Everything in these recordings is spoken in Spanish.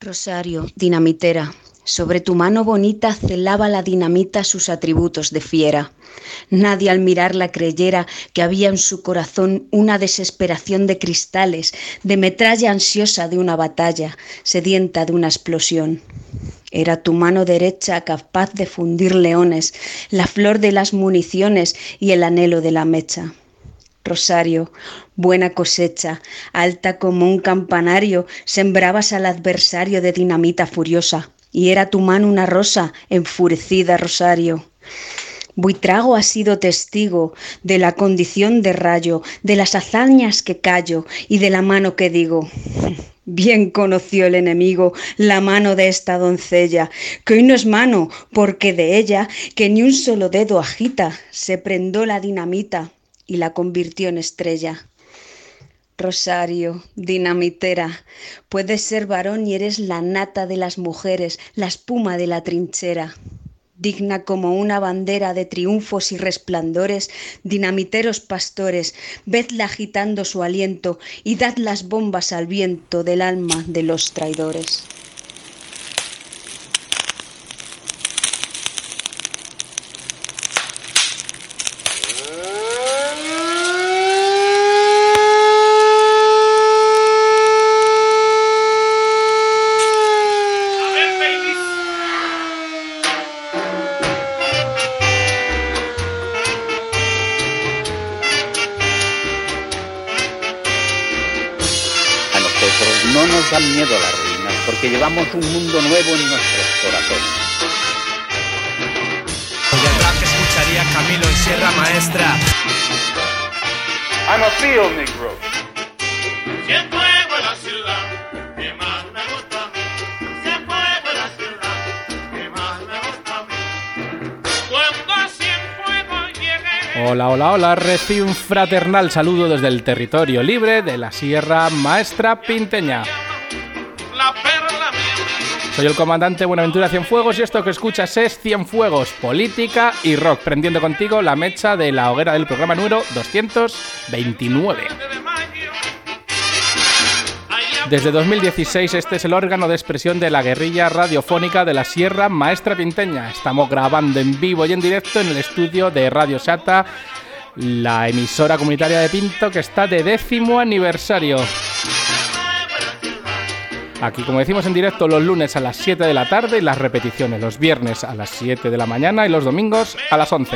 Rosario, dinamitera, sobre tu mano bonita celaba la dinamita sus atributos de fiera. Nadie al mirarla creyera que había en su corazón una desesperación de cristales, de metralla ansiosa de una batalla, sedienta de una explosión. Era tu mano derecha capaz de fundir leones, la flor de las municiones y el anhelo de la mecha. Rosario, buena cosecha, alta como un campanario, sembrabas al adversario de dinamita furiosa, y era tu mano una rosa, enfurecida, Rosario. Buitrago ha sido testigo de la condición de rayo, de las hazañas que callo y de la mano que digo. Bien conoció el enemigo la mano de esta doncella, que hoy no es mano, porque de ella, que ni un solo dedo agita, se prendó la dinamita y la convirtió en estrella. Rosario, dinamitera, puedes ser varón y eres la nata de las mujeres, la espuma de la trinchera. Digna como una bandera de triunfos y resplandores, dinamiteros pastores, vedla agitando su aliento y dad las bombas al viento del alma de los traidores. No nos dan miedo las ruinas, porque llevamos un mundo nuevo en nuestros corazones. Y el rap que escucharía Camilo en Sierra Maestra. I'm a field negro. Si el fuego es la ciudad que más me gusta a mí. Si el fuego es la ciudad que más me gusta a mí. Cuando Cienfuegos llegue. Hola, recibe un fraternal saludo desde el territorio libre de la Sierra Maestra Pinteña. Soy el comandante Buenaventura Cienfuegos y esto que escuchas es Cienfuegos, política y rock, prendiendo contigo la mecha de la hoguera del programa número 229. Desde 2016 este es el órgano de expresión de la guerrilla radiofónica de la Sierra Maestra Pinteña. Estamos grabando en vivo y en directo en el estudio de Radio Sata, la emisora comunitaria de Pinto, que está de 10º aniversario. Aquí, como decimos, en directo los lunes a las 7 de la tarde y las repeticiones los viernes a las 7 de la mañana y los domingos a las 11.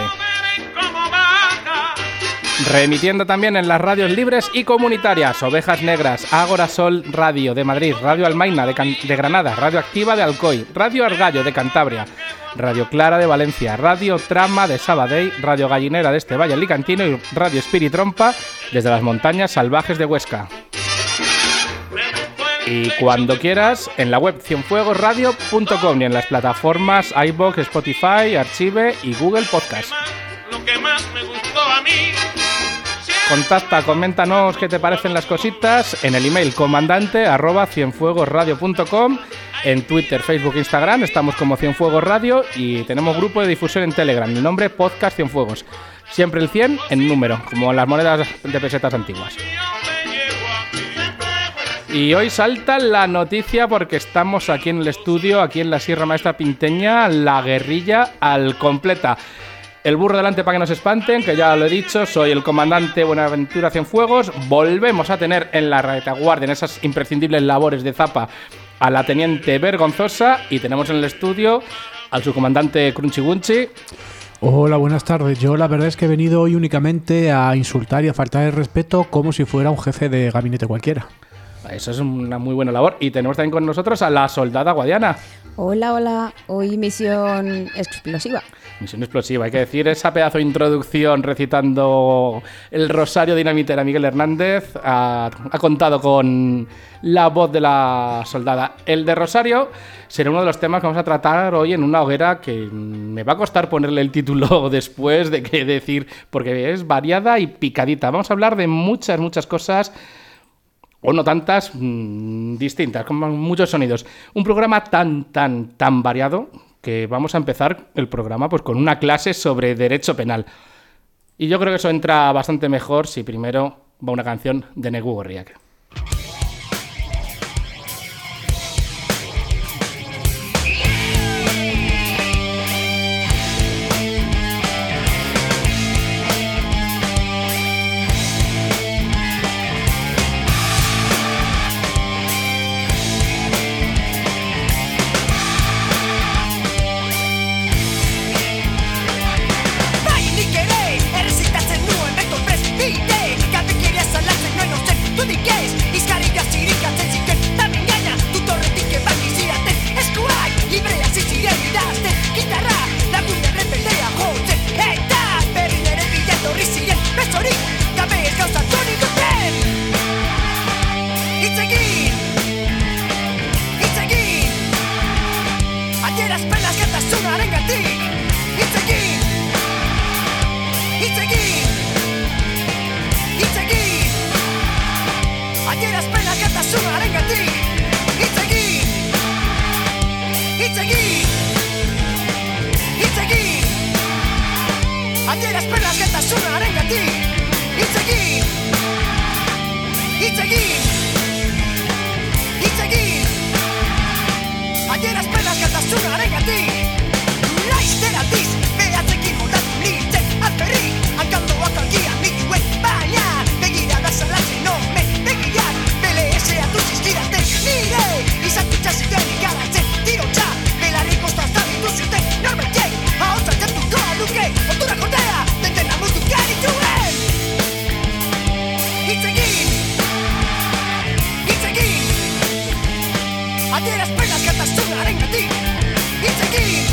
Remitiendo también en las radios libres y comunitarias: Ovejas Negras, Ágora Sol Radio de Madrid, Radio Almaina de Granada, Radio Activa de Alcoy, Radio Argallo de Cantabria, Radio Clara de Valencia, Radio Trama de Sabadell, Radio Gallinera de este Valle Alicantino y Radio Espiritrompa desde las montañas salvajes de Huesca. Y cuando quieras, en la web cienfuegosradio.com y en las plataformas iVoox, Spotify, Archive y Google Podcast. Contacta, coméntanos qué te parecen las cositas en el email comandante@cienfuegosradio.com, en Twitter, Facebook, Instagram, estamos como Cienfuegos Radio y tenemos grupo de difusión en Telegram, el nombre Podcast Cienfuegos. Siempre el 100 en número, como las monedas de pesetas antiguas. Y hoy salta la noticia porque estamos aquí en el estudio, aquí en la Sierra Maestra Pinteña, la guerrilla al completa. El burro delante para que no se espanten, que ya lo he dicho, soy el comandante Buenaventura Cienfuegos. Volvemos a tener en la retaguardia, en esas imprescindibles labores de zapa, a la teniente Vergonzosa y tenemos en el estudio al subcomandante Crunchy Wunchy. Hola, buenas tardes. Yo la verdad es que he venido hoy únicamente a insultar y a faltar el respeto como si fuera un jefe de gabinete cualquiera. Eso es una muy buena labor. Y tenemos también con nosotros a la soldada Guadiana. Hola. Hoy misión explosiva. Misión explosiva, hay que decir, esa pedazo de introducción recitando el Rosario Dinamitera Miguel Hernández ha contado con la voz de la soldada. El de Rosario será uno de los temas que vamos a tratar hoy en una hoguera que me va a costar ponerle el título después de qué decir, porque es variada y picadita. Vamos a hablar de muchas cosas, o no tantas, distintas, con muchos sonidos. Un programa tan variado que vamos a empezar el programa pues con una clase sobre derecho penal. Y yo creo que eso entra bastante mejor si primero va una canción de Negu Gorriak. Itzegin, itzegin, adierazpen askatasunaren gatik. Itzegin, itzegin, itzegin, adierazpen askatasunaren gatik. Laizter aldiz, behatzekin moldatu nintzen alperrik, hankandoak algian nituen, baina begira da zalatzen omen begiak, bele-esea duzizkiraten nire, izan ditxaziten ikaratzen tirotxa, belarrik ostazta dituzuten norbaitek, ahotza jartuko aluke, otura kordea, denten amutu garituen. Itzegin, itzegin, adierazpen askatasunaren gatik. Itzegin,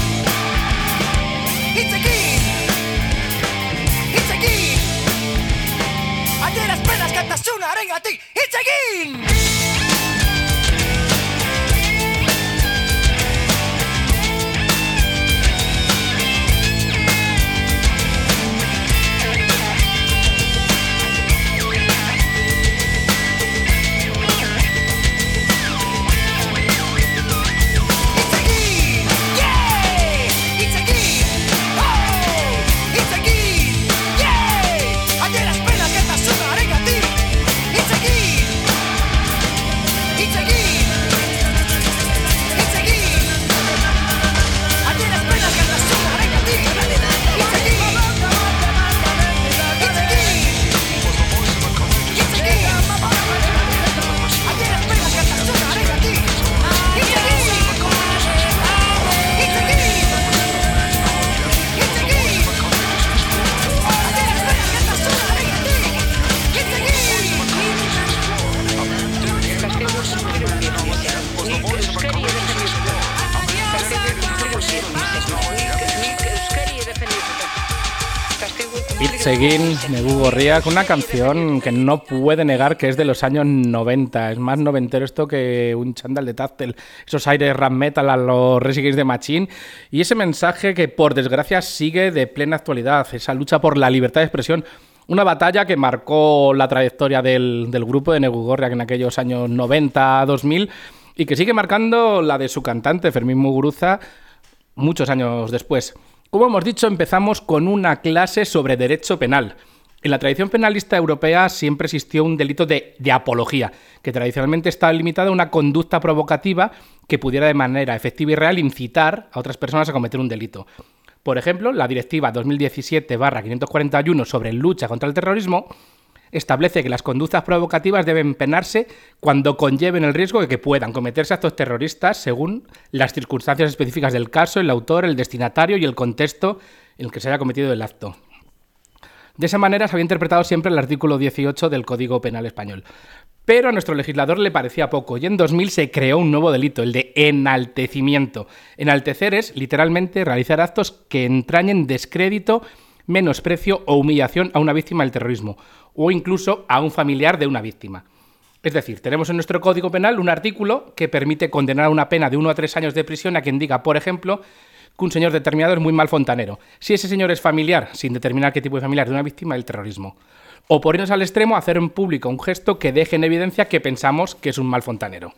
itzegin, itzegin, adierazpen askatasunaren gatik. Itzegin! Itzegin, Negu Gorria, con una canción que no puede negar que es de los años 90. Es más noventero esto que un chándal de Tactel. Esos aires rap metal a los Rage Against the Machine. Y ese mensaje que, por desgracia, sigue de plena actualidad. Esa lucha por la libertad de expresión. Una batalla que marcó la trayectoria del grupo de Negu Gorria en aquellos años 90-2000 y que sigue marcando la de su cantante, Fermín Muguruza, muchos años después. Como hemos dicho, empezamos con una clase sobre derecho penal. En la tradición penalista europea siempre existió un delito de apología, que tradicionalmente estaba limitado a una conducta provocativa que pudiera de manera efectiva y real incitar a otras personas a cometer un delito. Por ejemplo, la Directiva 2017/541 sobre lucha contra el terrorismo establece que las conductas provocativas deben penarse cuando conlleven el riesgo de que puedan cometerse actos terroristas según las circunstancias específicas del caso, el autor, el destinatario y el contexto en el que se haya cometido el acto. De esa manera se había interpretado siempre el artículo 18 del Código Penal español. Pero a nuestro legislador le parecía poco y en 2000 se creó un nuevo delito, el de enaltecimiento. Enaltecer es, literalmente, realizar actos que entrañen descrédito, menosprecio o humillación a una víctima del terrorismo o incluso a un familiar de una víctima. Es decir, tenemos en nuestro Código Penal un artículo que permite condenar a una pena de 1 a 3 años de prisión a quien diga, por ejemplo, que un señor determinado es muy mal fontanero, si ese señor es familiar, sin determinar qué tipo de familiar, de una víctima del terrorismo. O por irnos al extremo, hacer en público un gesto que deje en evidencia que pensamos que es un mal fontanero.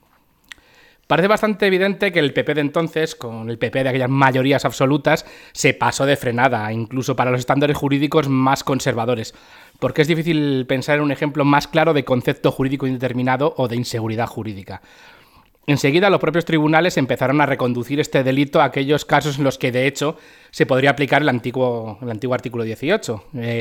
Parece bastante evidente que el PP de entonces, con el PP de aquellas mayorías absolutas, se pasó de frenada, incluso para los estándares jurídicos más conservadores, porque es difícil pensar en un ejemplo más claro de concepto jurídico indeterminado o de inseguridad jurídica. Enseguida los propios tribunales empezaron a reconducir este delito a aquellos casos en los que, de hecho, se podría aplicar el antiguo artículo 18,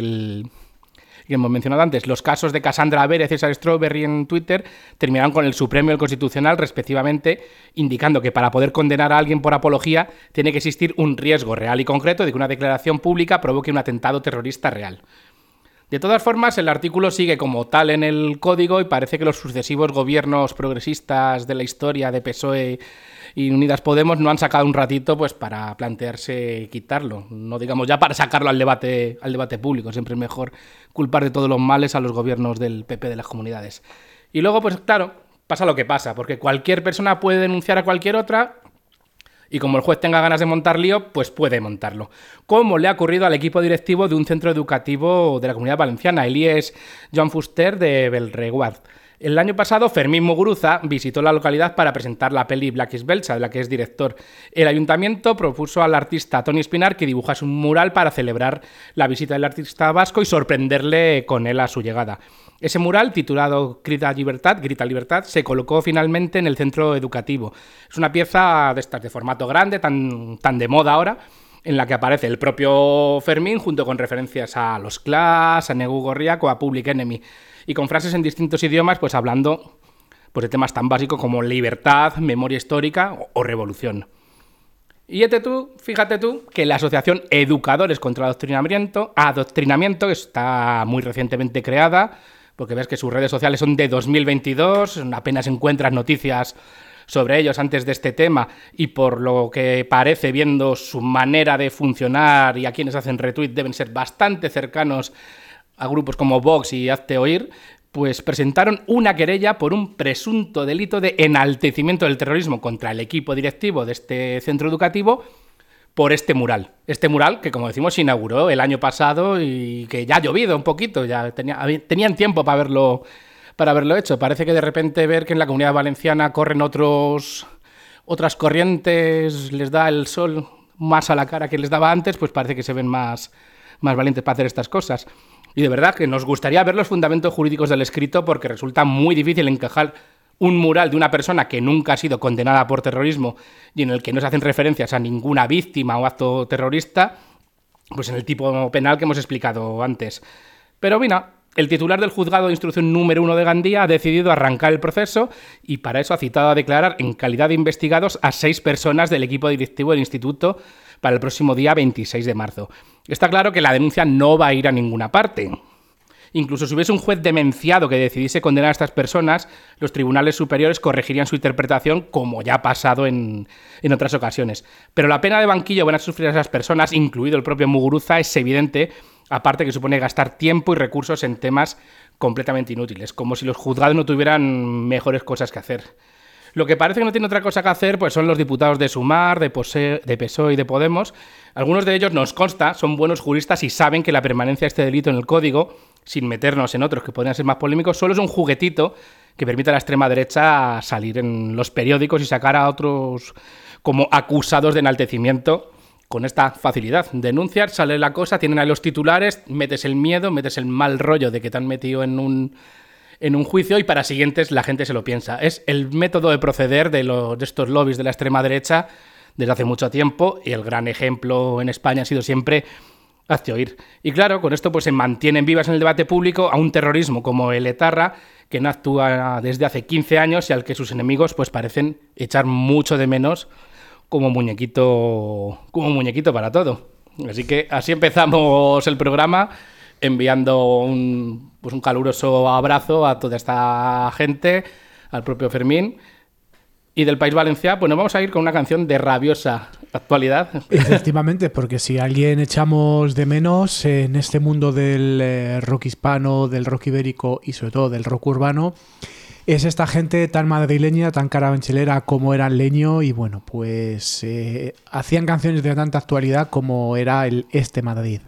que hemos mencionado antes. Los casos de Cassandra Vera y César Strawberry en Twitter terminaron con el Supremo y el Constitucional, respectivamente, indicando que para poder condenar a alguien por apología tiene que existir un riesgo real y concreto de que una declaración pública provoque un atentado terrorista real. De todas formas, el artículo sigue como tal en el código y parece que los sucesivos gobiernos progresistas de la historia de PSOE y Unidas Podemos no han sacado un ratito pues para plantearse quitarlo. No digamos ya para sacarlo al debate público. Siempre es mejor culpar de todos los males a los gobiernos del PP de las comunidades. Y luego, pues claro, pasa lo que pasa, porque cualquier persona puede denunciar a cualquier otra y como el juez tenga ganas de montar lío, pues puede montarlo. Como le ha ocurrido al equipo directivo de un centro educativo de la Comunidad Valenciana, el IES Joan Fuster de Bellreguard. El año pasado, Fermín Muguruza visitó la localidad para presentar la peli Black is Belcha, de la que es director. El ayuntamiento propuso al artista Toni Espinar que dibujase un mural para celebrar la visita del artista vasco y sorprenderle con él a su llegada. Ese mural, titulado Grita Libertad, se colocó finalmente en el centro educativo. Es una pieza de estas de formato grande, tan de moda ahora, en la que aparece el propio Fermín junto con referencias a los Clash, a Negu Gorriak o a Public Enemy, y con frases en distintos idiomas, pues hablando pues, de temas tan básicos como libertad, memoria histórica o revolución. Y fíjate tú, que la Asociación Educadores contra el Adoctrinamiento, que está muy recientemente creada, porque ves que sus redes sociales son de 2022, apenas encuentras noticias sobre ellos antes de este tema, y por lo que parece, viendo su manera de funcionar y a quienes hacen retweet, deben ser bastante cercanos a grupos como Vox y Hazte Oír, pues presentaron una querella por un presunto delito de enaltecimiento del terrorismo contra el equipo directivo de este centro educativo por este mural. Este mural que, como decimos, se inauguró el año pasado y que ya ha llovido un poquito, ya tenían tiempo para haberlo hecho. Parece que de repente ver que en la Comunidad Valenciana corren otras corrientes, les da el sol más a la cara que les daba antes, pues parece que se ven más valientes para hacer estas cosas. Y de verdad que nos gustaría ver los fundamentos jurídicos del escrito, porque resulta muy difícil encajar un mural de una persona que nunca ha sido condenada por terrorismo y en el que no se hacen referencias a ninguna víctima o acto terrorista, pues en el tipo penal que hemos explicado antes. Pero mira, el titular del juzgado de instrucción número 1 de Gandía ha decidido arrancar el proceso y para eso ha citado a declarar en calidad de investigados a 6 personas del equipo directivo del instituto para el próximo día 26 de marzo. Está claro que la denuncia no va a ir a ninguna parte. Incluso si hubiese un juez demenciado que decidiese condenar a estas personas, los tribunales superiores corregirían su interpretación, como ya ha pasado en otras ocasiones. Pero la pena de banquillo van a sufrir a esas personas, incluido el propio Muguruza, es evidente, aparte que supone gastar tiempo y recursos en temas completamente inútiles, como si los juzgados no tuvieran mejores cosas que hacer. Lo que parece que no tiene otra cosa que hacer pues son los diputados de Sumar, de PSOE y de Podemos. Algunos de ellos, nos consta, son buenos juristas y saben que la permanencia de este delito en el código, sin meternos en otros que podrían ser más polémicos, solo es un juguetito que permite a la extrema derecha salir en los periódicos y sacar a otros como acusados de enaltecimiento con esta facilidad. Denunciar, sale la cosa, tienen ahí los titulares, metes el miedo, metes el mal rollo de que te han metido en un juicio y para siguientes la gente se lo piensa. Es el método de proceder de estos lobbies de la extrema derecha desde hace mucho tiempo y el gran ejemplo en España ha sido siempre Hazte Oír. Y claro, con esto pues se mantienen vivas en el debate público a un terrorismo como el etarra, que no actúa desde hace 15 años y al que sus enemigos pues parecen echar mucho de menos como muñequito para todo. Así que así empezamos el programa, enviando un caluroso abrazo a toda esta gente, al propio Fermín. Y del País Valencià, pues nos vamos a ir con una canción de rabiosa actualidad. Efectivamente, porque si a alguien echamos de menos en este mundo del rock hispano, del rock ibérico y sobre todo del rock urbano, es esta gente tan madrileña, tan carabanchelera como era el Leño y bueno, pues hacían canciones de tanta actualidad como era el Este Madrid.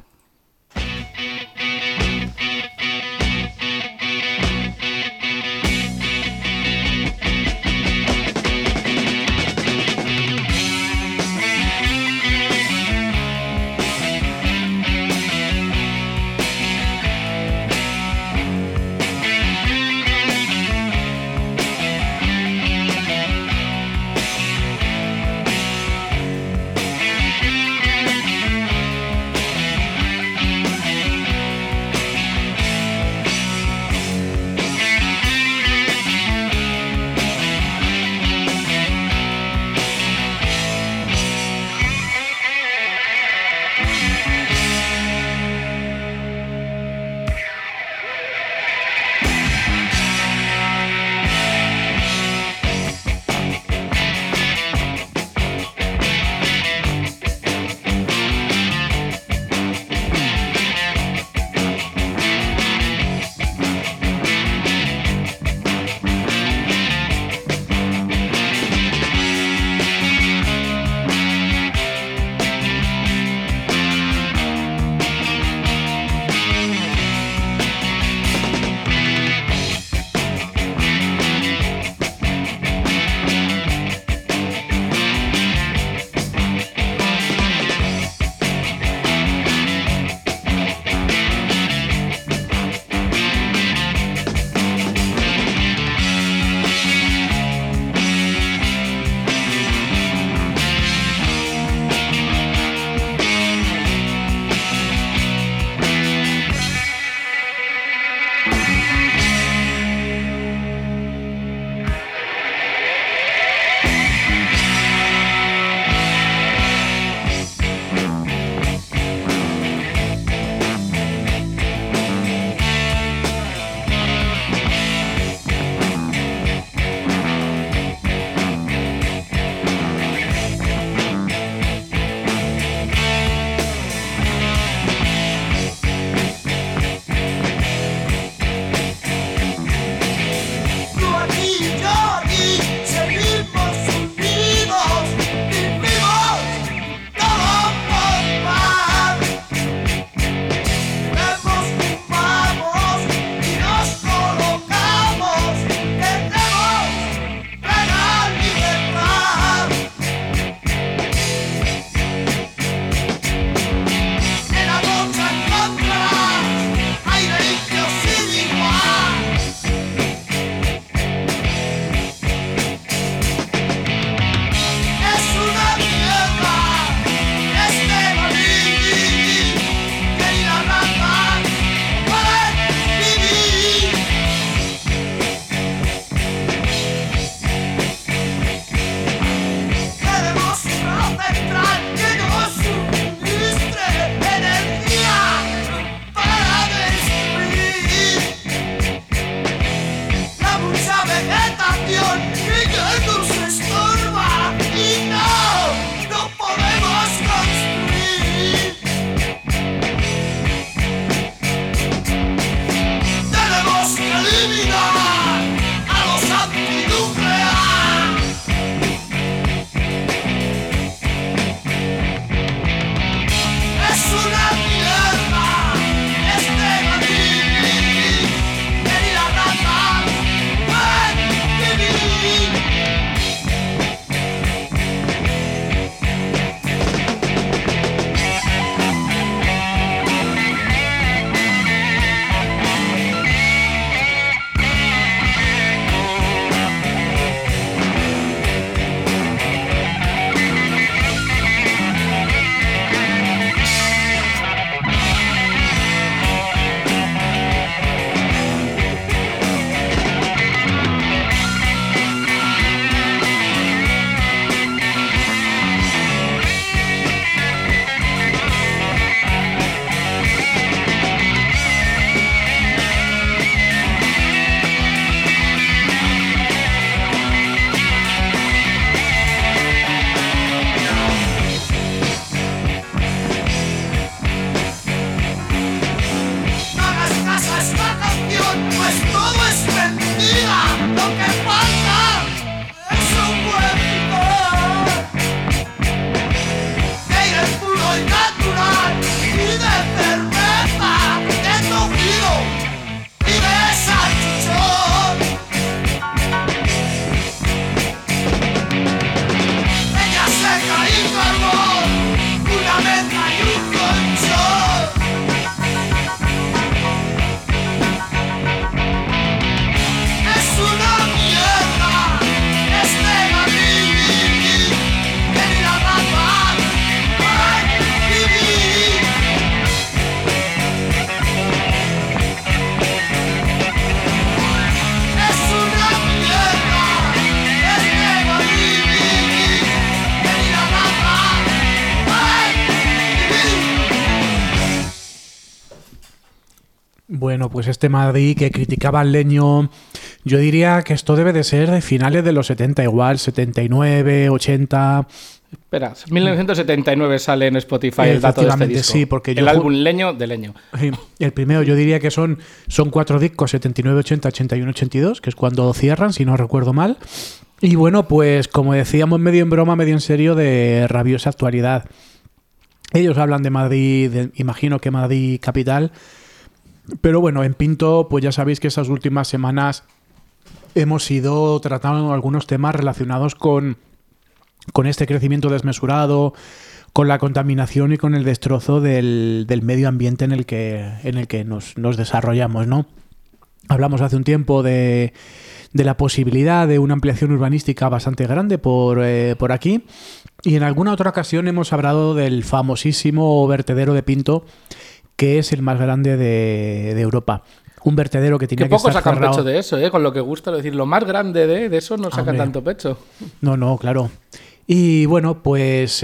Bueno, pues este Madrid que criticaba al Leño, yo diría que esto debe de ser de finales de los 70, igual, 79, 80... Espera, 1979 sale en Spotify el dato de este disco. Sí, porque el álbum Leño de Leño. Sí, el primero yo diría que son 4 discos, 79, 80, 81, 82, que es cuando cierran, si no recuerdo mal. Y bueno, pues como decíamos, medio en broma, medio en serio, de rabiosa actualidad. Ellos hablan de Madrid, imagino que Madrid capital, pero bueno, en Pinto, pues ya sabéis que esas últimas semanas hemos ido tratando algunos temas relacionados con este crecimiento desmesurado, con la contaminación y con el destrozo del medio ambiente en el que nos desarrollamos, ¿no? Hablamos hace un tiempo de la posibilidad de una ampliación urbanística bastante grande por aquí, y en alguna otra ocasión hemos hablado del famosísimo vertedero de Pinto, que es el más grande de Europa. Un vertedero que tiene que estar cerrado. Qué poco sacan pecho de eso, con lo que gusta decir. Lo más grande de eso no sacan tanto pecho. No, claro. Y bueno, pues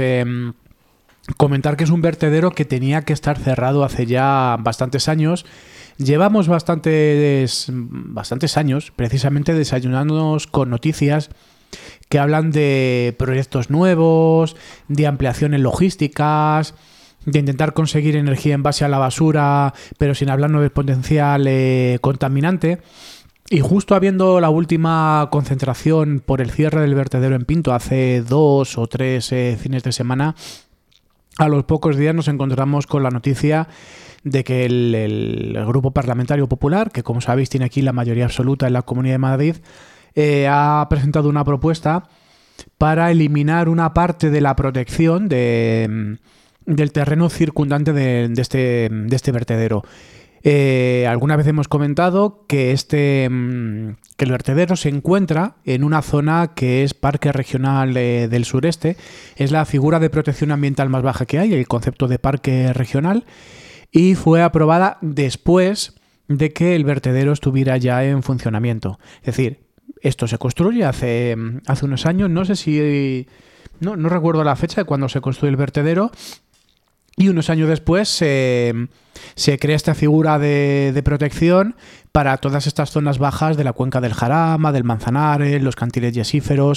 comentar que es un vertedero que tenía que estar cerrado hace ya bastantes años. Llevamos bastantes años precisamente desayunándonos con noticias que hablan de proyectos nuevos, de ampliaciones logísticas, de intentar conseguir energía en base a la basura, pero sin hablarnos del potencial contaminante. Y justo habiendo la última concentración por el cierre del vertedero en Pinto hace 2 o 3 fines de semana, a los pocos días nos encontramos con la noticia de que el Grupo Parlamentario Popular, que como sabéis tiene aquí la mayoría absoluta en la Comunidad de Madrid, ha presentado una propuesta para eliminar una parte de la protección del terreno circundante de este vertedero. Alguna vez hemos comentado que el vertedero se encuentra en una zona que es Parque Regional del Sureste. Es la figura de protección ambiental más baja que hay, el concepto de parque regional, y fue aprobada después de que el vertedero estuviera ya en funcionamiento. Es decir, esto se construye hace unos años, no sé si... No recuerdo la fecha de cuando se construye el vertedero. Y unos años después se crea esta figura de protección para todas estas zonas bajas de la cuenca del Jarama, del Manzanares, los cantiles yesíferos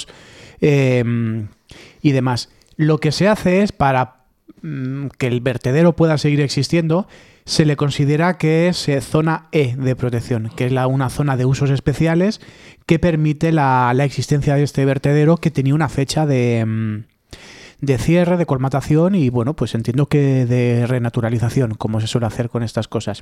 y demás. Lo que se hace es, para que el vertedero pueda seguir existiendo, se le considera que es zona E de protección, que es una zona de usos especiales que permite la existencia de este vertedero, que tenía una fecha de cierre, de colmatación y, bueno, pues entiendo que de renaturalización, como se suele hacer con estas cosas.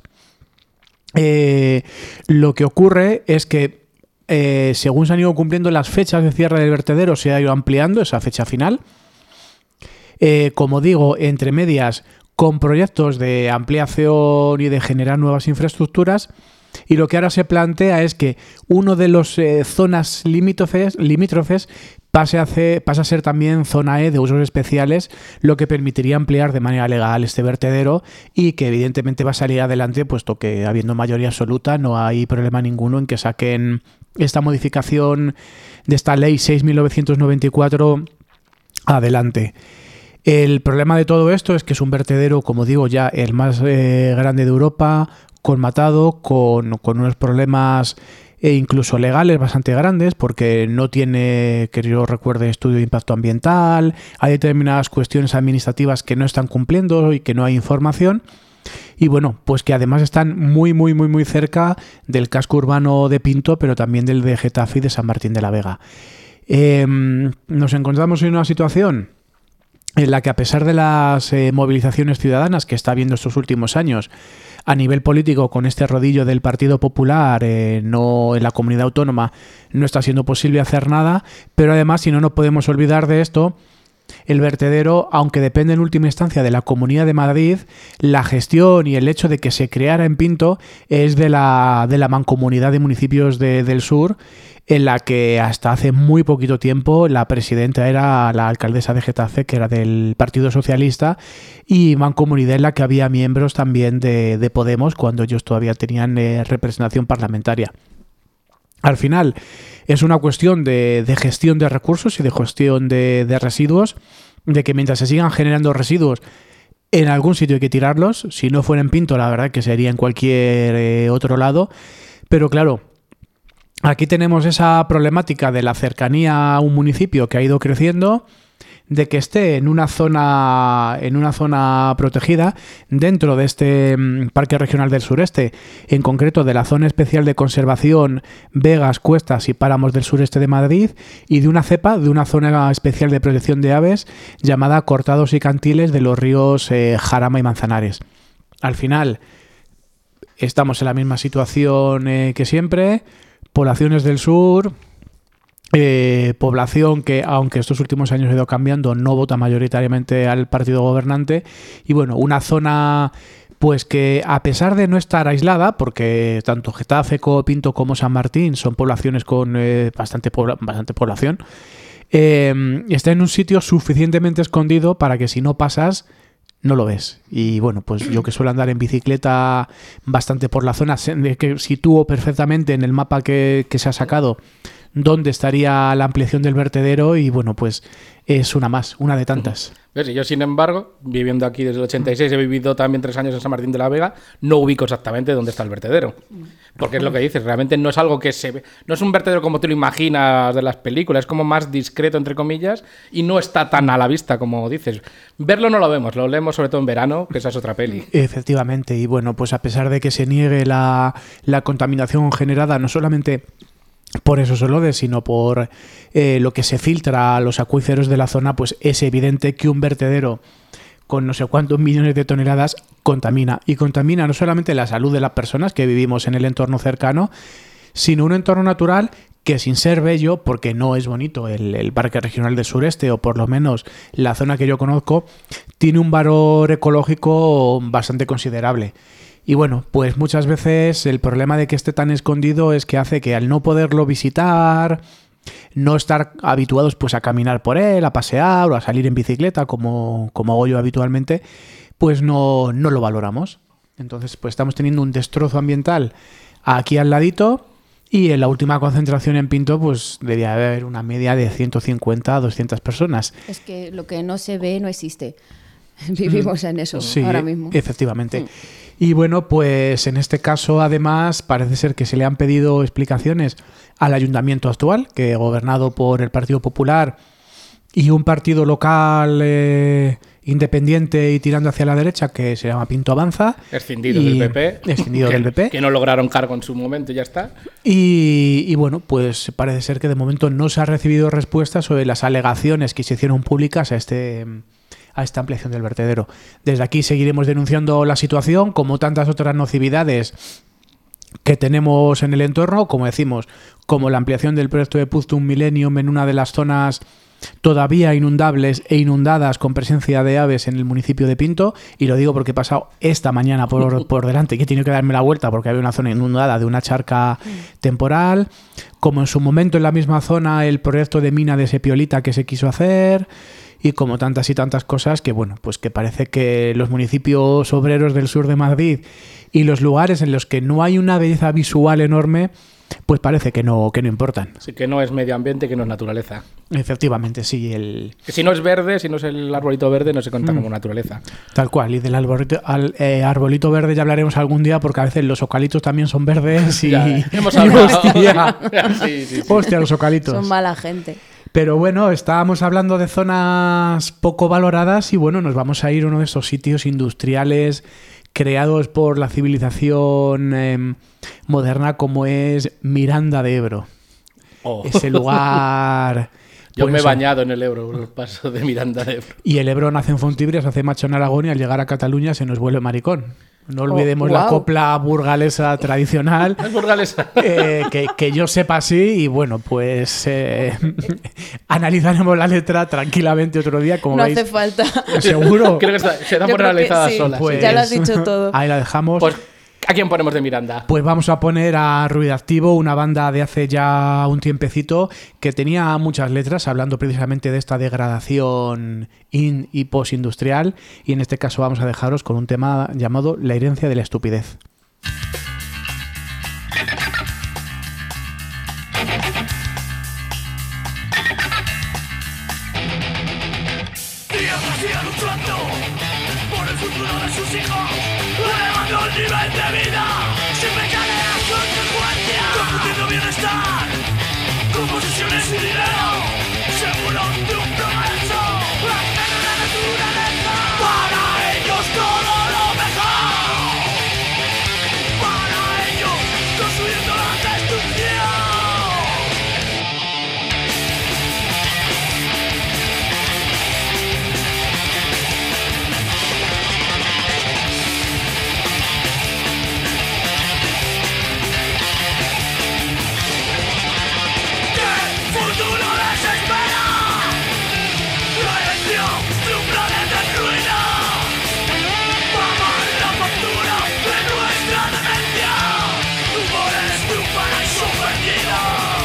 Lo que ocurre es que según se han ido cumpliendo las fechas de cierre del vertedero, se ha ido ampliando esa fecha final. Como digo, entre medias, con proyectos de ampliación y de generar nuevas infraestructuras. Y lo que ahora se plantea es que uno de los zonas limítrofes pase a ser también zona E de usos especiales, lo que permitiría ampliar de manera legal este vertedero y que evidentemente va a salir adelante, puesto que habiendo mayoría absoluta no hay problema ninguno en que saquen esta modificación de esta ley 6.994 adelante. El problema de todo esto es que es un vertedero, como digo, ya el más grande de Europa, colmatado, con unos problemas incluso legales bastante grandes, porque no tiene, que yo recuerde, estudio de impacto ambiental, hay determinadas cuestiones administrativas que no están cumpliendo y que no hay información, y bueno, pues que además están muy cerca del casco urbano de Pinto, pero también del de Getafe y de San Martín de la Vega. Nos encontramos en una situación en la que, a pesar de las movilizaciones ciudadanas que está habiendo estos últimos años a nivel político con este rodillo del Partido Popular, no en la comunidad autónoma, no está siendo posible hacer nada, pero además, si no podemos olvidar de esto, el vertedero, aunque depende en última instancia de la Comunidad de Madrid, la gestión y el hecho de que se creara en Pinto es de la Mancomunidad de Municipios del Sur, en la que hasta hace muy poquito tiempo la presidenta era la alcaldesa de Getafe, que era del Partido Socialista, y mancomunidad en la que había miembros también de Podemos, cuando ellos todavía tenían representación parlamentaria. Al final es una cuestión de gestión de recursos y de gestión de residuos, de que mientras se sigan generando residuos, En algún sitio hay que tirarlos. Si no fuera en Pinto, la verdad que sería en cualquier otro lado. Pero claro, aquí tenemos esa problemática de la cercanía a un municipio que ha ido creciendo, de que esté en una zona protegida dentro de este Parque Regional del Sureste, en concreto de la Zona Especial de Conservación Vegas, Cuestas y Páramos del Sureste de Madrid, y de una cepa de una Zona Especial de Protección de Aves llamada Cortados y Cantiles de los ríos Jarama y Manzanares. Al final estamos en la misma situación que siempre, poblaciones del sur, población que, aunque estos últimos años ha ido cambiando, no vota mayoritariamente al partido gobernante, y bueno, una zona pues que, a pesar de no estar aislada, porque tanto Getafe, Pinto como San Martín son poblaciones con bastante población, está en un sitio suficientemente escondido para que si no pasas no lo ves. Y bueno, pues yo que suelo andar en bicicleta bastante por la zona, que sitúo perfectamente en el mapa que se ha sacado dónde estaría la ampliación del vertedero, y bueno, pues es una de tantas. ¿Ves? Y yo, sin embargo, viviendo aquí desde el 86, he vivido también 3 años en San Martín de la Vega, no ubico exactamente dónde está el vertedero. Porque es lo que dices, realmente no es algo que se ve, no es un vertedero como te lo imaginas de las películas, es como más discreto, entre comillas, y no está tan a la vista como dices. Verlo no lo vemos, lo leemos sobre todo en verano, que esa es otra peli. Efectivamente, y bueno, pues a pesar de que se niegue la contaminación generada, no solamente por esos olores, sino por lo que se filtra a los acuíferos de la zona, pues es evidente que un vertedero con no sé cuántos millones de toneladas contamina. Y contamina no solamente la salud de las personas que vivimos en el entorno cercano, sino un entorno natural que, sin ser bello, porque no es bonito el Parque Regional del Sureste, o por lo menos la zona que yo conozco, tiene un valor ecológico bastante considerable. Y bueno, pues muchas veces el problema de que esté tan escondido es que hace que, al no poderlo visitar, no estar habituados pues a caminar por él, a pasear o a salir en bicicleta como hago yo habitualmente, pues no lo valoramos. Entonces pues estamos teniendo un destrozo ambiental aquí al ladito, y en la última concentración en Pinto pues debía haber una media de 150 a 200 personas. Es que lo que no se ve no existe. Vivimos en eso sí, ahora mismo. Efectivamente. Y bueno, pues en este caso, además, parece ser que se le han pedido explicaciones al ayuntamiento actual, que gobernado por el Partido Popular y un partido local independiente y tirando hacia la derecha, que se llama Pinto Avanza. Escindido del PP. Escindido del PP. Que no lograron cargo en su momento y ya está. Y bueno, pues parece ser que de momento no se ha recibido respuesta sobre las alegaciones que se hicieron públicas a esta ampliación del vertedero. Desde aquí seguiremos denunciando la situación, como tantas otras nocividades que tenemos en el entorno, como decimos, como la ampliación del proyecto de Puztum Millennium en una de las zonas todavía inundables e inundadas con presencia de aves en el municipio de Pinto, y lo digo porque he pasado esta mañana por delante, que he tenido que darme la vuelta porque había una zona inundada de una charca temporal, como en su momento en la misma zona el proyecto de mina de Sepiolita que se quiso hacer, y como tantas y tantas cosas que, bueno, pues que parece que los municipios obreros del sur de Madrid y los lugares en los que no hay una belleza visual enorme, pues parece que no importan. Sí, que no es medio ambiente, que no es naturaleza. Efectivamente, sí. Que si no es verde, si no es el arbolito verde, no se cuenta como naturaleza. Tal cual, y del arbolito verde ya hablaremos algún día, porque a veces los ocalitos también son verdes y... Ya, hemos hablado. Hostia, sí. Hostia, los ocalitos. Son mala gente. Pero bueno, estábamos hablando de zonas poco valoradas y bueno, nos vamos a ir a uno de esos sitios industriales creados por la civilización moderna, como es Miranda de Ebro. Oh. Ese lugar... Yo pues me he eso. bañado en el Ebro, el paso de Miranda de Ebro. Y el Ebro nace en Fontibres, hace macho en Aragón, y al llegar a Cataluña se nos vuelve maricón. No olvidemos la copla burgalesa tradicional. Es burgalesa. Que yo sepa así, y bueno, pues analizaremos la letra tranquilamente otro día, como No veis. hace falta. Seguro. Creo que se da Yo por creo que analizada sí, sola. Pues, ya lo has dicho todo. Ahí la dejamos. Pues, ¿a quién ponemos de Miranda? Pues vamos a poner a Ruido Activo, una banda de hace ya un tiempecito que tenía muchas letras hablando precisamente de esta degradación in y postindustrial, y en este caso vamos a dejaros con un tema llamado La herencia de la estupidez. Día tras día luchando por el el futuro de sus hijos, elevando el nivel de vida, sin pensar en las consecuencias, confundiendo bienestar con posesiones y dinero, seguro de un progreso, ajeno a la naturaleza. Para ellos todo lo mejor, para ellos construyendo la destrucción. Futuro les espera, la elección de un planeta en ruina. Pagar la factura de nuestra demencia, rumores de un paraíso perdido.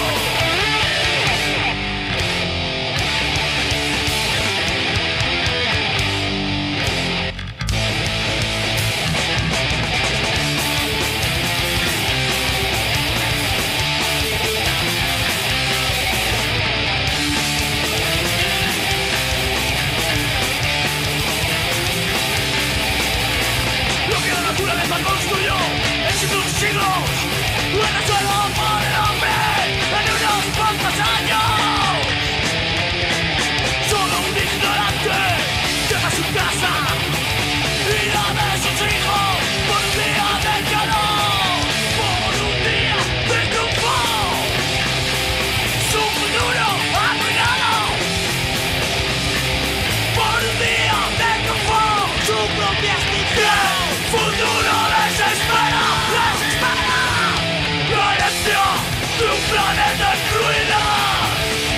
Lo que la naturaleza construyó en siglos y siglos, lo hará solo por el hombre en unos pocos años. Solo un ignorante deja su casa y la de sus hijos por un día de calor, por un día de triunfo. Su futuro arruinado por un día de triunfo, su propia extinción. Futuro les espera, la elección de un planeta en ruinas.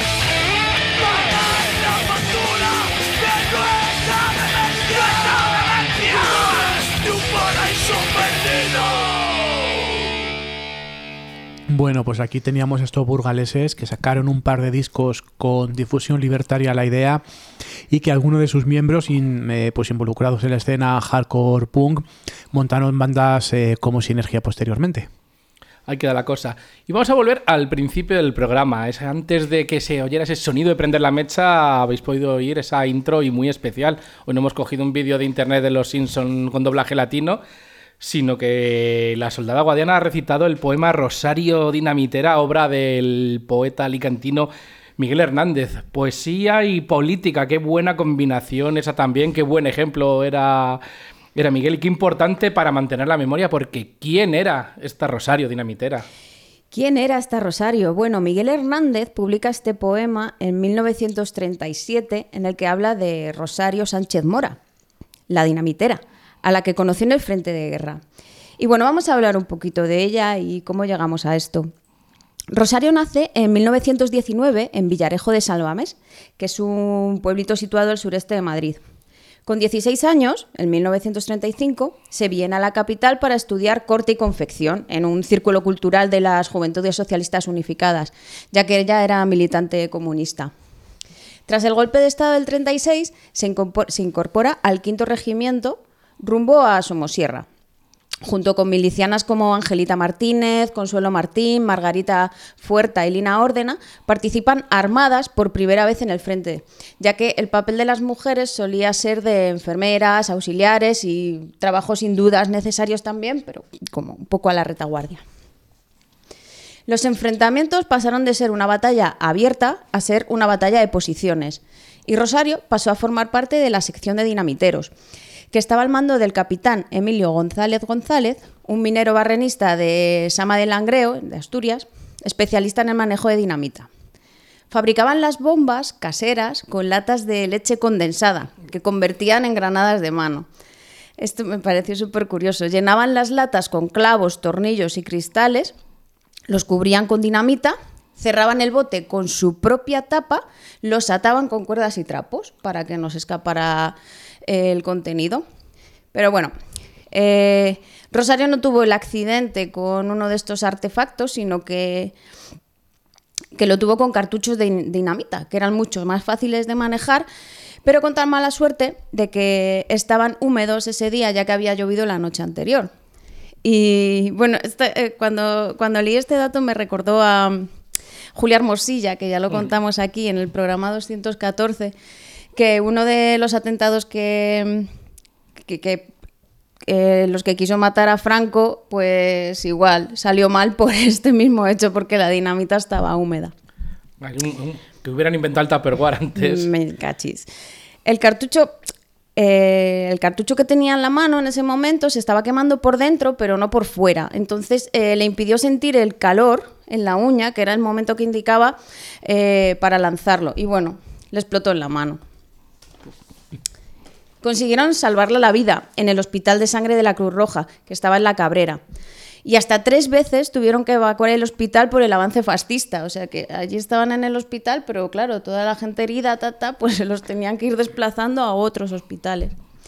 Pagar la factura de nuestra demencia, de un paraíso perdido. Bueno, pues aquí teníamos estos burgaleses que sacaron un par de discos con difusión libertaria a la idea y que algunos de sus miembros pues involucrados en la escena hardcore punk montaron bandas como Sinergia posteriormente. Ahí queda la cosa. Y vamos a volver al principio del programa. Antes de que se oyera ese sonido de prender la mecha, habéis podido oír esa intro y muy especial. Hoy no hemos cogido un vídeo de internet de Los Simpson con doblaje latino, sino que la soldada guadiana ha recitado el poema Rosario Dinamitera, obra del poeta alicantino Miguel Hernández. Poesía y política, qué buena combinación esa también, qué buen ejemplo era Miguel y qué importante para mantener la memoria, porque ¿quién era esta Rosario Dinamitera? ¿Quién era esta Rosario? Bueno, Miguel Hernández publica este poema en 1937 en el que habla de Rosario Sánchez Mora, la dinamitera, a la que conoció en el frente de guerra. Y bueno, vamos a hablar un poquito de ella y cómo llegamos a esto. Rosario nace en 1919 en Villarejo de Salvames, que es un pueblito situado al sureste de Madrid. Con 16 años, en 1935, se viene a la capital para estudiar corte y confección en un círculo cultural de las Juventudes Socialistas Unificadas, ya que ella era militante comunista. Tras el golpe de Estado del 36, se incorpora al 5º Regimiento rumbo a Somosierra, junto con milicianas como Angelita Martínez, Consuelo Martín, Margarita Fuerta y Lina Órdena, participan armadas por primera vez en el frente, ya que el papel de las mujeres solía ser de enfermeras, auxiliares y trabajos sin dudas necesarios también, pero como un poco a la retaguardia. Los enfrentamientos pasaron de ser una batalla abierta a ser una batalla de posiciones, y Rosario pasó a formar parte de la sección de dinamiteros, que estaba al mando del capitán Emilio González González, un minero barrenista de Sama de Langreo, de Asturias, especialista en el manejo de dinamita. Fabricaban las bombas caseras con latas de leche condensada, que convertían en granadas de mano. Esto me pareció súper curioso. Llenaban las latas con clavos, tornillos y cristales, los cubrían con dinamita, cerraban el bote con su propia tapa, los ataban con cuerdas y trapos para que no se escapara el contenido. Pero bueno, Rosario no tuvo el accidente con uno de estos artefactos, sino que lo tuvo con cartuchos de dinamita, que eran mucho más fáciles de manejar, pero con tan mala suerte de que estaban húmedos ese día, ya que había llovido la noche anterior. Y bueno, cuando leí este dato me recordó a Julia Hermosilla, que ya lo contamos aquí en el programa 214, que uno de los atentados que los que quiso matar a Franco, pues igual salió mal por este mismo hecho, porque la dinamita estaba húmeda. Que hubieran inventado el Tupperware antes. Me cachis. El cartucho que tenía en la mano en ese momento se estaba quemando por dentro, pero no por fuera. Entonces le impidió sentir el calor en la uña, que era el momento que indicaba para lanzarlo. Y bueno, le explotó en la mano. Consiguieron salvarle la vida en el Hospital de Sangre de la Cruz Roja, que estaba en La Cabrera. Y hasta 3 veces tuvieron que evacuar el hospital por el avance fascista. O sea que allí estaban en el hospital, pero claro, toda la gente herida, pues se los tenían que ir desplazando a otros hospitales.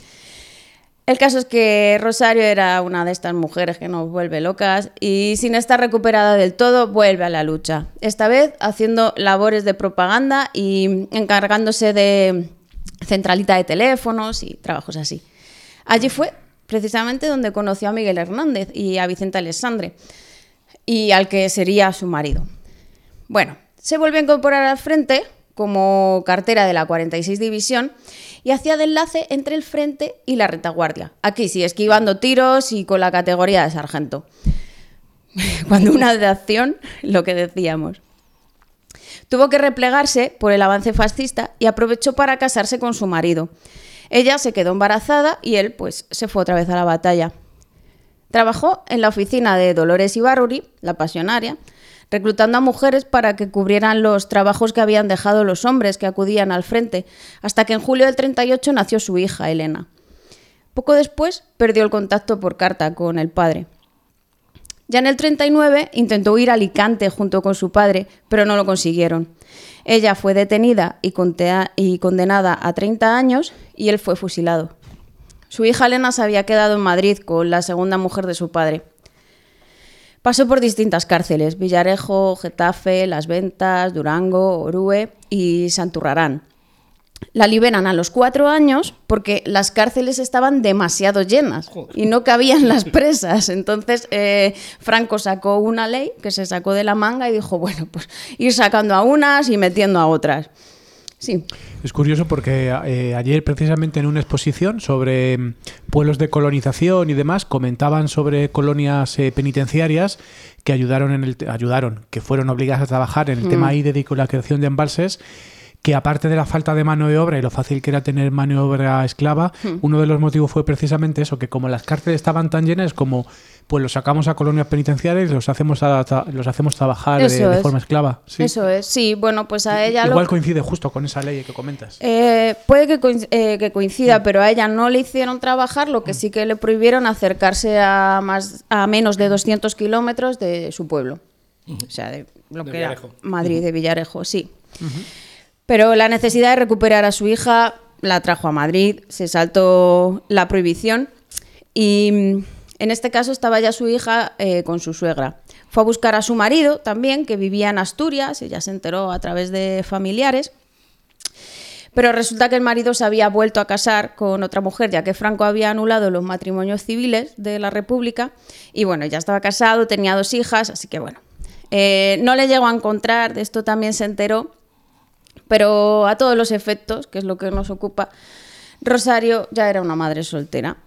El caso es que Rosario era una de estas mujeres que nos vuelve locas y sin estar recuperada del todo, vuelve a la lucha. Esta vez haciendo labores de propaganda y encargándose de centralita de teléfonos y trabajos así. Allí fue precisamente donde conoció a Miguel Hernández y a Vicente Alessandre, y al que sería su marido. Bueno, se volvió a incorporar al frente como cartera de la 46 División y hacía de enlace entre el frente y la retaguardia. Aquí sí, esquivando tiros y con la categoría de sargento. Cuando una de acción, lo que decíamos. Tuvo que replegarse por el avance fascista y aprovechó para casarse con su marido. Ella se quedó embarazada y él, pues, se fue otra vez a la batalla. Trabajó en la oficina de Dolores Ibarruri, la pasionaria, reclutando a mujeres para que cubrieran los trabajos que habían dejado los hombres que acudían al frente, hasta que en julio del 38 nació su hija, Elena. Poco después perdió el contacto por carta con el padre. Ya en el 39 intentó huir a Alicante junto con su padre, pero no lo consiguieron. Ella fue detenida y condenada a 30 años y él fue fusilado. Su hija Elena se había quedado en Madrid con la segunda mujer de su padre. Pasó por distintas cárceles: Villarejo, Getafe, Las Ventas, Durango, Orue y Santurrarán. La liberan a los 4 años porque las cárceles estaban demasiado llenas y no cabían las presas. Entonces Franco sacó una ley que se sacó de la manga y dijo, bueno, pues ir sacando a unas y metiendo a otras. Sí. Es curioso porque ayer precisamente en una exposición sobre pueblos de colonización y demás comentaban sobre colonias penitenciarias que que fueron obligadas a trabajar en el tema hídrico y la creación de embalses, que aparte de la falta de mano de obra y lo fácil que era tener mano de obra esclava, uno de los motivos fue precisamente eso, que como las cárceles estaban tan llenas, como pues los sacamos a colonias penitenciarias y los hacemos trabajar de forma esclava. Sí. Eso es, sí, bueno, pues a ella... Igual coincide justo con esa ley que comentas. Puede que coincida, pero a ella no le hicieron trabajar, lo que sí que le prohibieron acercarse a menos de 200 kilómetros de su pueblo. O sea, de lo que era Madrid, de Villarejo, sí. Pero la necesidad de recuperar a su hija la trajo a Madrid, se saltó la prohibición y en este caso estaba ya su hija con su suegra. Fue a buscar a su marido también, que vivía en Asturias, ella se enteró a través de familiares, pero resulta que el marido se había vuelto a casar con otra mujer, ya que Franco había anulado los matrimonios civiles de la República y bueno, ya estaba casado, tenía 2 hijas, así que bueno, no le llegó a encontrar, de esto también se enteró. Pero a todos los efectos, que es lo que nos ocupa, Rosario ya era una madre soltera.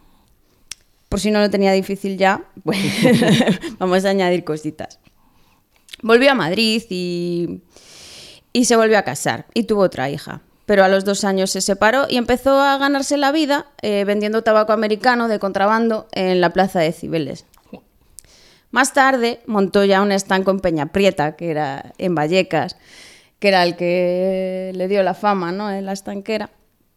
Por si no lo tenía difícil ya, pues vamos a añadir cositas. Volvió a Madrid y se volvió a casar y tuvo otra hija. Pero a los 2 años se separó y empezó a ganarse la vida vendiendo tabaco americano de contrabando en la plaza de Cibeles. Más tarde montó ya un estanco en Peñaprieta, que era en Vallecas, que era el que le dio la fama, ¿no?, en la estanquera.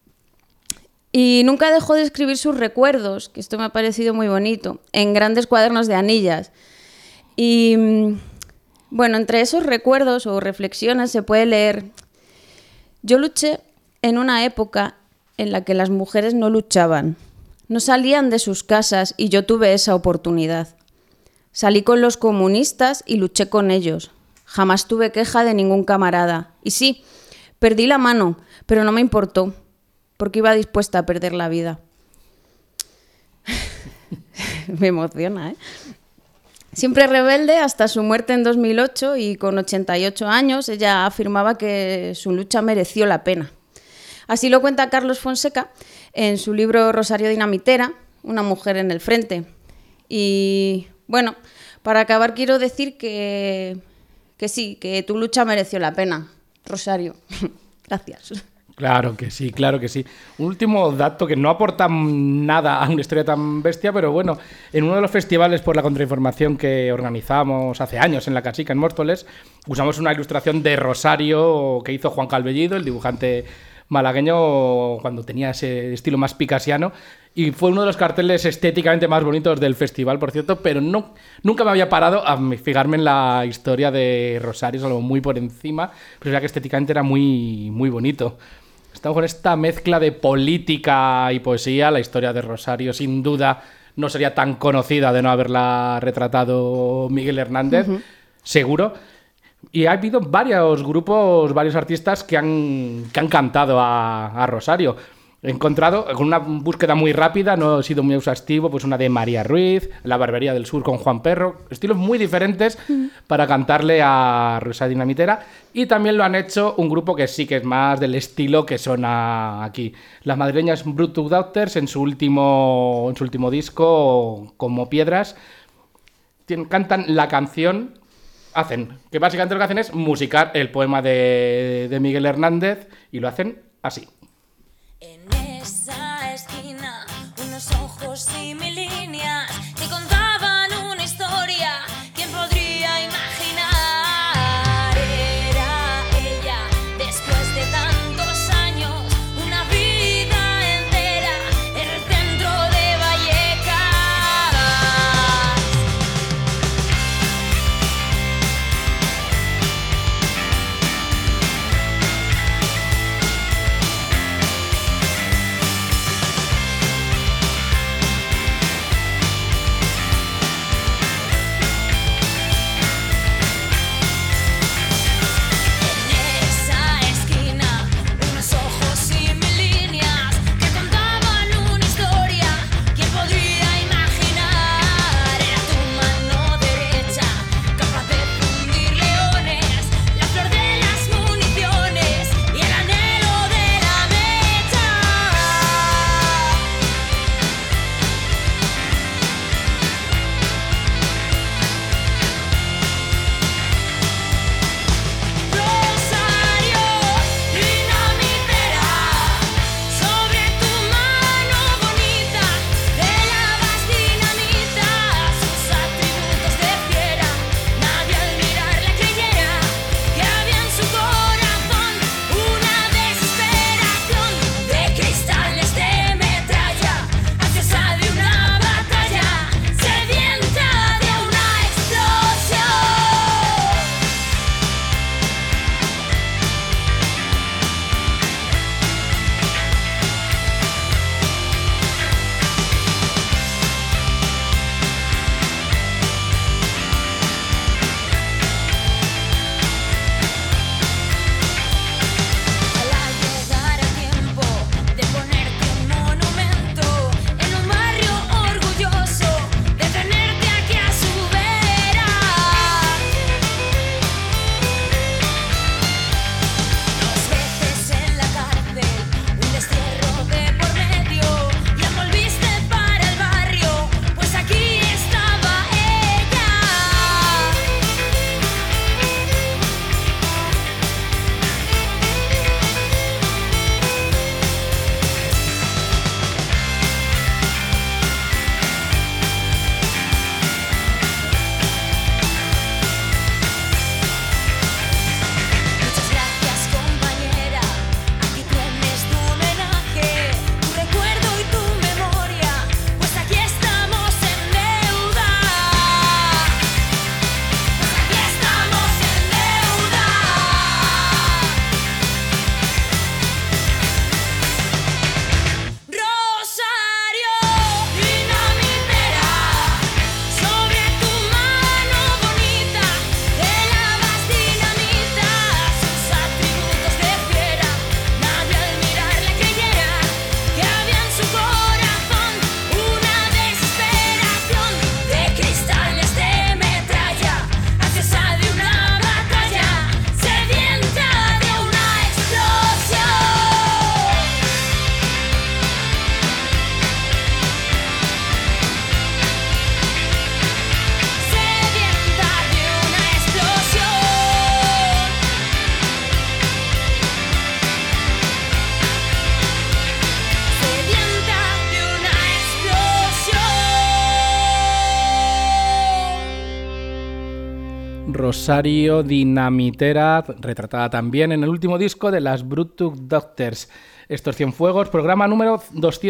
Y nunca dejó de escribir sus recuerdos, que esto me ha parecido muy bonito, en grandes cuadernos de anillas. Y bueno, entre esos recuerdos o reflexiones se puede leer: yo luché en una época en la que las mujeres no luchaban, no salían de sus casas y yo tuve esa oportunidad. Salí con los comunistas y luché con ellos. Jamás tuve queja de ningún camarada. Y sí, perdí la mano, pero no me importó, porque iba dispuesta a perder la vida. Me emociona, ¿eh? Siempre rebelde hasta su muerte en 2008 y con 88 años, ella afirmaba que su lucha mereció la pena. Así lo cuenta Carlos Fonseca en su libro Rosario Dinamitera, una mujer en el frente. Y bueno, para acabar quiero decir que sí, que tu lucha mereció la pena, Rosario. Gracias. Claro que sí, claro que sí. Un último dato que no aporta nada a una historia tan bestia, pero bueno, en uno de los festivales por la contrainformación que organizamos hace años en La Casica, en Móstoles, usamos una ilustración de Rosario que hizo Juan Calvellido, el dibujante malagueño, cuando tenía ese estilo más picasiano, y fue uno de los carteles estéticamente más bonitos del festival, por cierto, pero nunca me había parado a fijarme en la historia de Rosario, es algo muy por encima, pero es verdad que estéticamente era muy, muy bonito. Estamos con esta mezcla de política y poesía. La historia de Rosario, sin duda, no sería tan conocida de no haberla retratado Miguel Hernández, seguro. Y ha habido varios grupos, varios artistas que han cantado a Rosario. He encontrado, con una búsqueda muy rápida, no he sido muy exhaustivo, pues una de María Ruiz, La Barbería del Sur con Juan Perro, estilos muy diferentes para cantarle a Rosario Dinamitera. Y también lo han hecho un grupo que sí que es más del estilo que suena aquí. Las madrileñas Brutus Daughters en su último disco, Como Piedras, cantan la canción, que básicamente lo que hacen es musicar el poema de Miguel Hernández y lo hacen así. En esa esquina, unos ojos y mil líneas que contaban una historia. ¿Quién podría imaginar? Era ella, después de tantos años, una vida entera en el centro de Vallecas. Rosario Dinamitera, retratada también en el último disco de las Brutuk Doctors. Estos Cienfuegos, programa número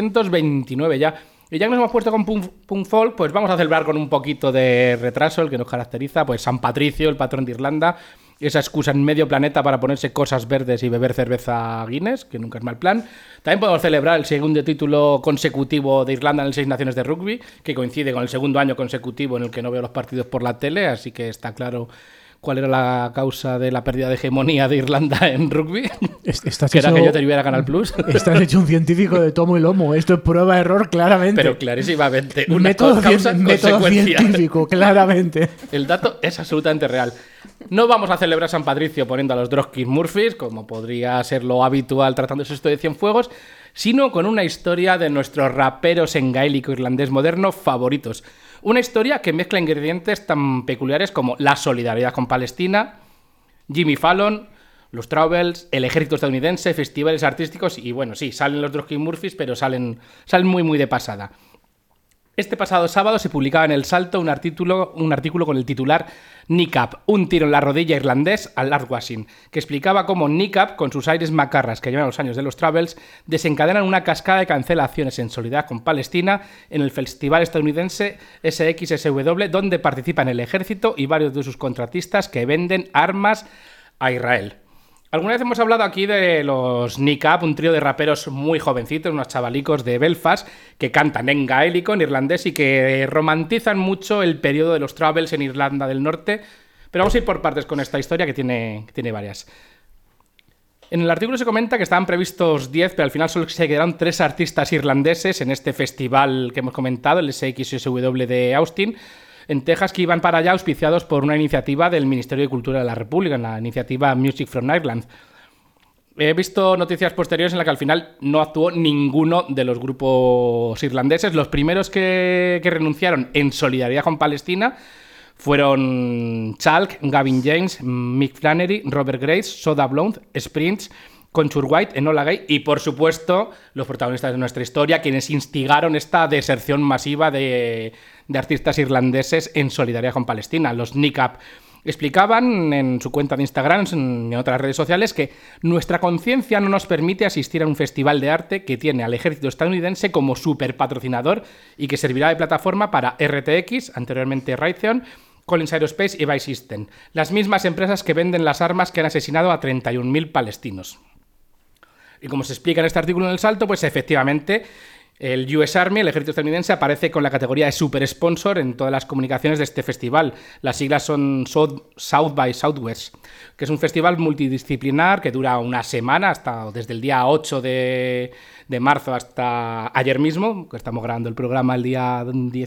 229 ya. Y ya que nos hemos puesto con Punk Folk, pues vamos a celebrar con un poquito de retraso, el que nos caracteriza, pues San Patricio, el patrón de Irlanda, esa excusa en medio planeta para ponerse cosas verdes y beber cerveza Guinness, que nunca es mal plan. También podemos celebrar el segundo título consecutivo de Irlanda en el Seis Naciones de Rugby, que coincide con el segundo año consecutivo en el que no veo los partidos por la tele, así que está claro cuál era la causa de la pérdida de hegemonía de Irlanda en rugby. Que era que yo tuviera Canal Plus. Estás hecho un científico de tomo y lomo. Esto es prueba de error, claramente. Pero clarísimamente. Una método causa-consecuencia. Científico, claramente. El dato es absolutamente real. No vamos a celebrar San Patricio poniendo a los Dropkick Murphys, como podría ser lo habitual tratándose esto de Cienfuegos, sino con una historia de nuestros raperos en gaélico irlandés moderno favoritos. Una historia que mezcla ingredientes tan peculiares como la solidaridad con Palestina, Jimmy Fallon, los Troubles, el ejército estadounidense, festivales artísticos y bueno, sí, salen los Dropkick Murphys, pero salen muy de pasada. Este pasado sábado se publicaba en El Salto un artículo con el titular Nick Up, un tiro en la rodilla irlandés al Lard Washing, que explicaba cómo Nick Up, con sus aires macarras que llevan los años de los Troubles, desencadenan una cascada de cancelaciones en solidaridad con Palestina en el festival estadounidense SXSW, donde participan el ejército y varios de sus contratistas que venden armas a Israel. Alguna vez hemos hablado aquí de los Nick Up, un trío de raperos muy jovencitos, unos chavalicos de Belfast, que cantan en gaélico, en irlandés, y que romantizan mucho el periodo de los Troubles en Irlanda del Norte. Pero vamos a ir por partes con esta historia, que tiene varias. En el artículo se comenta que estaban previstos 10, pero al final solo se quedaron 3 artistas irlandeses en este festival que hemos comentado, el SXSW de Austin, en Texas, que iban para allá auspiciados por una iniciativa del Ministerio de Cultura de la República, la iniciativa Music from Ireland. He visto noticias posteriores en las que al final no actuó ninguno de los grupos irlandeses. Los primeros que renunciaron en solidaridad con Palestina fueron Chalk, Gavin James, Mick Flannery, Robert Grace, Soda Blunt, Sprints, Conchur White, Enola Gay y, por supuesto, los protagonistas de nuestra historia, quienes instigaron esta deserción masiva de artistas irlandeses en solidaridad con Palestina, los Nick Up. Explicaban en su cuenta de Instagram y en otras redes sociales que nuestra conciencia no nos permite asistir a un festival de arte que tiene al ejército estadounidense como super patrocinador y que servirá de plataforma para RTX, anteriormente Raytheon, Collins Aerospace y Vice System, las mismas empresas que venden las armas que han asesinado a 31.000 palestinos. Y como se explica en este artículo en El Salto, pues efectivamente el US Army, el ejército estadounidense, aparece con la categoría de super sponsor en todas las comunicaciones de este festival. Las siglas son South by Southwest, que es un festival multidisciplinar que dura una semana, desde el día 8 de marzo hasta ayer mismo, que estamos grabando el programa el día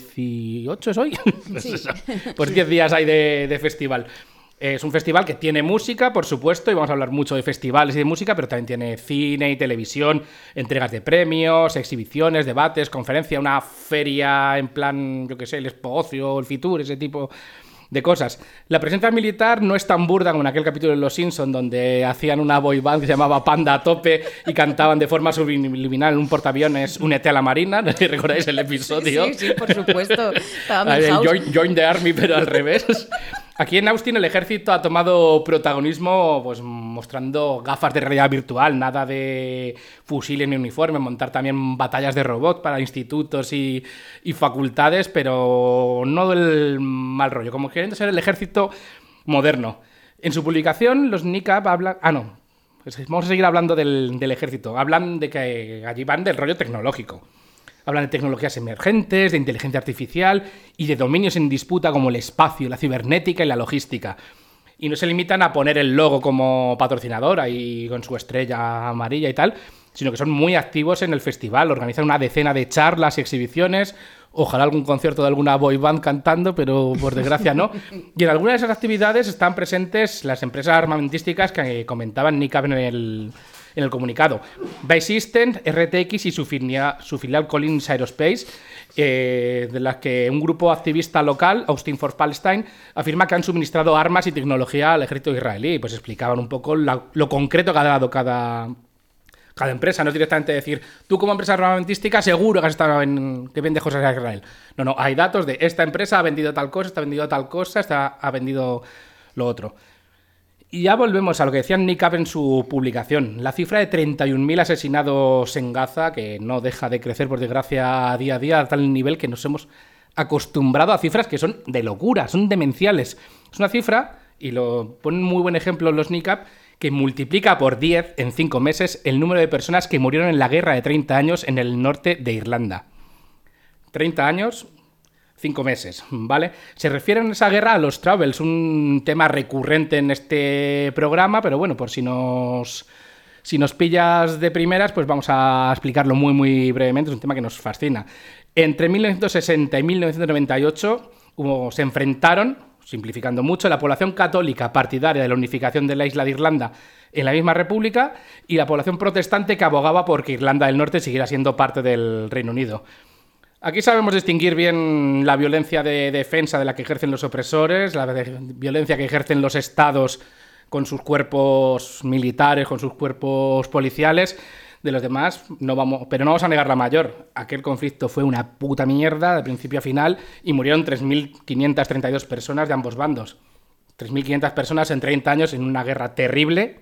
18, ¿es hoy? Sí. Pues 10 días hay de festival. Es un festival que tiene música, por supuesto, y vamos a hablar mucho de festivales y de música, pero también tiene cine y televisión, entregas de premios, exhibiciones, debates, conferencia, una feria en plan, yo qué sé, el Expo Ocio, el Fitur, ese tipo de cosas. La presencia militar no es tan burda como en aquel capítulo de Los Simpsons, donde hacían una boy band que se llamaba Panda a tope y cantaban de forma subliminal en un portaaviones Únete a la Marina. ¿No recordáis el episodio? Sí, por supuesto. Join the Army, pero al revés. Aquí en Austin el ejército ha tomado protagonismo pues mostrando gafas de realidad virtual, nada de fusiles ni uniformes, montar también batallas de robots para institutos y facultades, pero no del mal rollo, como queriendo ser el ejército moderno. En su publicación los Nick Up hablan... vamos a seguir hablando del ejército. Hablan de que allí van del rollo tecnológico. Hablan de tecnologías emergentes, de inteligencia artificial y de dominios en disputa como el espacio, la cibernética y la logística. Y no se limitan a poner el logo como patrocinador ahí con su estrella amarilla y tal, sino que son muy activos en el festival, organizan una decena de charlas y exhibiciones, ojalá algún concierto de alguna boy band cantando, pero por desgracia no. Y en algunas de esas actividades están presentes las empresas armamentísticas que comentaban Nick Up en el comunicado. Vice System, RTX y su filial Collins Aerospace, de las que un grupo activista local, Austin for Palestine, afirma que han suministrado armas y tecnología al ejército israelí. Pues explicaban un poco lo concreto que ha dado cada empresa. No es directamente decir, tú como empresa armamentística seguro que has estado que vende cosas a Israel. No, hay datos de esta empresa ha vendido tal cosa, esta ha vendido tal cosa, esta ha vendido lo otro. Y ya volvemos a lo que decía Nick Up en su publicación. La cifra de 31.000 asesinados en Gaza, que no deja de crecer, por desgracia, día a día, a tal nivel que nos hemos acostumbrado a cifras que son de locura, son demenciales. Es una cifra, y lo ponen muy buen ejemplo los Nick Up, que multiplica por 10 en 5 meses el número de personas que murieron en la guerra de 30 años en el norte de Irlanda. 30 años... 5 meses, ¿vale? Se refieren a esa guerra a los Troubles, un tema recurrente en este programa, pero bueno, por si nos pillas de primeras, pues vamos a explicarlo muy, muy brevemente. Es un tema que nos fascina. Entre 1960 y 1998 se enfrentaron, simplificando mucho, la población católica partidaria de la unificación de la isla de Irlanda en la misma república y la población protestante que abogaba por que Irlanda del Norte siguiera siendo parte del Reino Unido. Aquí sabemos distinguir bien la violencia de defensa de la que ejercen los opresores, la violencia que ejercen los estados con sus cuerpos militares, con sus cuerpos policiales. De los demás, pero no vamos a negar la mayor. Aquel conflicto fue una puta mierda de principio a final y murieron 3.532 personas de ambos bandos. 3.500 personas en 30 años en una guerra terrible.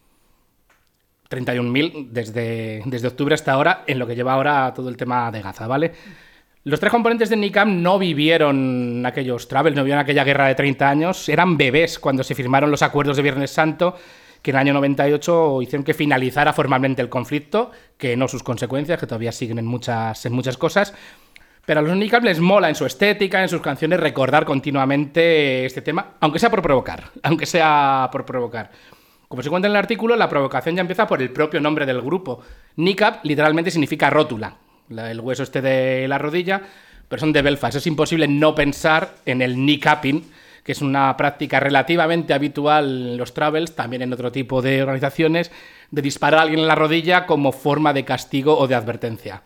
31.000 desde octubre hasta ahora, en lo que lleva ahora todo el tema de Gaza, ¿vale? Los tres componentes de NICAM no vivieron aquellos Troubles, no vivieron aquella guerra de 30 años, eran bebés cuando se firmaron los acuerdos de Viernes Santo, que en el año 98 hicieron que finalizara formalmente el conflicto, que no sus consecuencias, que todavía siguen en muchas cosas. Pero a los NICAM les mola en su estética, en sus canciones, recordar continuamente este tema, aunque sea por provocar. Como se cuenta en el artículo, la provocación ya empieza por el propio nombre del grupo. Niqab literalmente significa rótula, el hueso de la rodilla, pero son de Belfast. Es imposible no pensar en el kneecapping, que es una práctica relativamente habitual en los Troubles, también en otro tipo de organizaciones, de disparar a alguien en la rodilla como forma de castigo o de advertencia.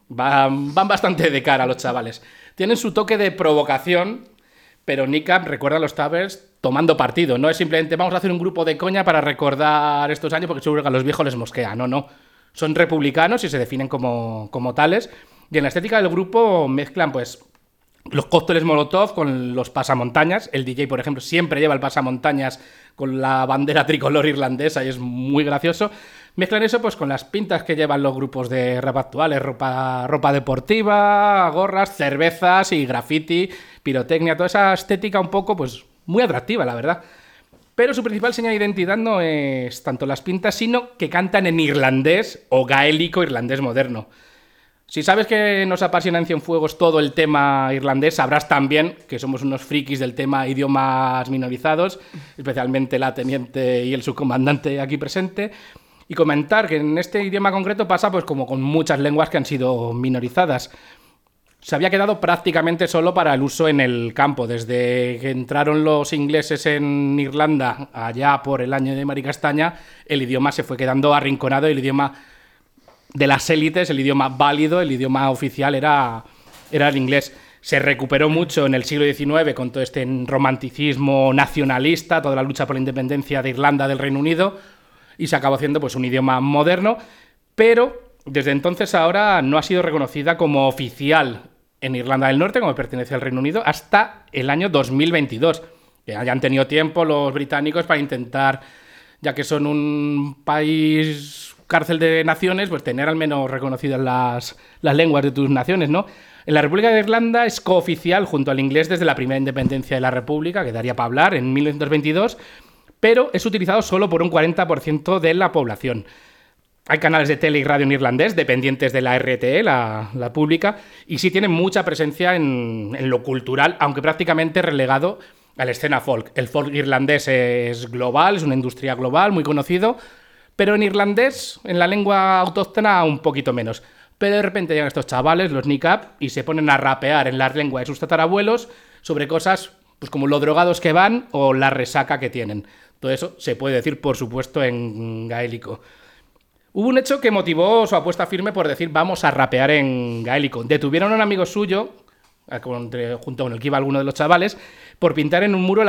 Van bastante de cara los chavales. Tienen su toque de provocación, pero Niqab recuerda a los Troubles tomando partido. No es simplemente vamos a hacer un grupo de coña para recordar estos años porque seguro que a los viejos les mosquea. No. Son republicanos y se definen como tales. Y en la estética del grupo mezclan pues los cócteles Molotov con los pasamontañas. El DJ, por ejemplo, siempre lleva el pasamontañas con la bandera tricolor irlandesa y es muy gracioso. Mezclan eso pues con las pintas que llevan los grupos de rap actuales, ropa deportiva, gorras, cervezas y graffiti, pirotecnia, toda esa estética un poco pues muy atractiva, la verdad. Pero su principal señal de identidad no es tanto las pintas, sino que cantan en irlandés o gaélico irlandés moderno. Si sabes que nos apasiona en Cienfuegos todo el tema irlandés, sabrás también que somos unos frikis del tema idiomas minorizados, especialmente la teniente y el subcomandante aquí presente, y comentar que en este idioma concreto pasa pues como con muchas lenguas que han sido minorizadas. Se había quedado prácticamente solo para el uso en el campo. Desde que entraron los ingleses en Irlanda, allá por el año de Maricastaña, el idioma se fue quedando arrinconado y el idioma de las élites, el idioma válido, el idioma oficial era el inglés. Se recuperó mucho en el siglo XIX con todo este romanticismo nacionalista, toda la lucha por la independencia de Irlanda del Reino Unido, y se acabó haciendo pues un idioma moderno, pero desde entonces ahora no ha sido reconocida como oficial en Irlanda del Norte, como pertenece al Reino Unido, hasta el año 2022. Que hayan tenido tiempo los británicos para intentar, ya que son un país cárcel de naciones, pues tener al menos reconocidas las lenguas de tus naciones, ¿no? En la República de Irlanda es cooficial junto al inglés desde la primera independencia de la República, que daría para hablar, en 1922, pero es utilizado solo por un 40% de la población. Hay canales de tele y radio en irlandés, dependientes de la RTE, la pública, y sí tienen mucha presencia en lo cultural, aunque prácticamente relegado a la escena folk. El folk irlandés es global, es una industria global, muy conocido, pero en irlandés, en la lengua autóctona, un poquito menos. Pero de repente llegan estos chavales, los Niqab, y se ponen a rapear en la lengua de sus tatarabuelos sobre cosas pues como lo drogados que van o la resaca que tienen. Todo eso se puede decir, por supuesto, en gaélico. Hubo un hecho que motivó su apuesta firme por decir vamos a rapear en gaélico. Detuvieron a un amigo suyo, junto con el que iba alguno de los chavales, por pintar en un muro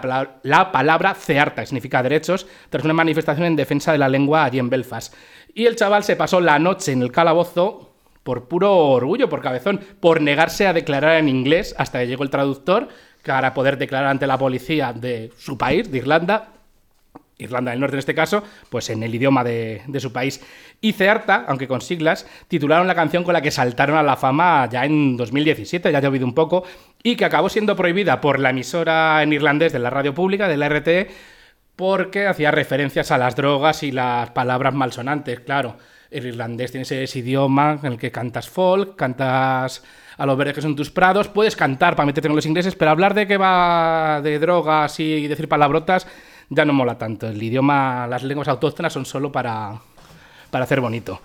la palabra cearta, que significa derechos, tras una manifestación en defensa de la lengua allí en Belfast. Y el chaval se pasó la noche en el calabozo por puro orgullo, por cabezón, por negarse a declarar en inglés hasta que llegó el traductor, para poder declarar ante la policía de su país, de Irlanda del Norte en este caso, pues en el idioma de su país. Y Cearta, aunque con siglas, titularon la canción con la que saltaron a la fama ya en 2017, ya ha llovido un poco, y que acabó siendo prohibida por la emisora en irlandés de la radio pública, de la RTE, porque hacía referencias a las drogas y las palabras malsonantes. Claro, el irlandés tiene ese idioma en el que cantas folk, cantas a los verdes que son tus prados, puedes cantar para meterte con los ingleses, pero hablar de que va de drogas y decir palabrotas ya no mola tanto. El idioma, las lenguas autóctonas son solo para hacer bonito.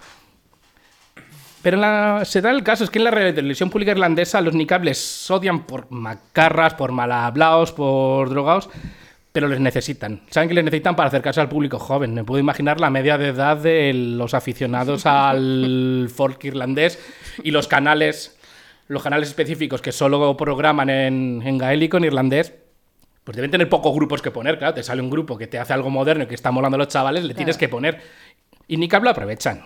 Pero se da el caso, es que en la televisión pública irlandesa los niqab les odian por macarras, por mal hablados, por drogados, pero les necesitan. Saben que les necesitan para acercarse al público joven. Me puedo imaginar la media de edad de los aficionados al folk irlandés y los canales específicos que solo programan en gaélico, en irlandés, pues deben tener pocos grupos que poner. Claro, te sale un grupo que te hace algo moderno y que está molando a los chavales, le tienes que poner. Y niqab lo aprovechan,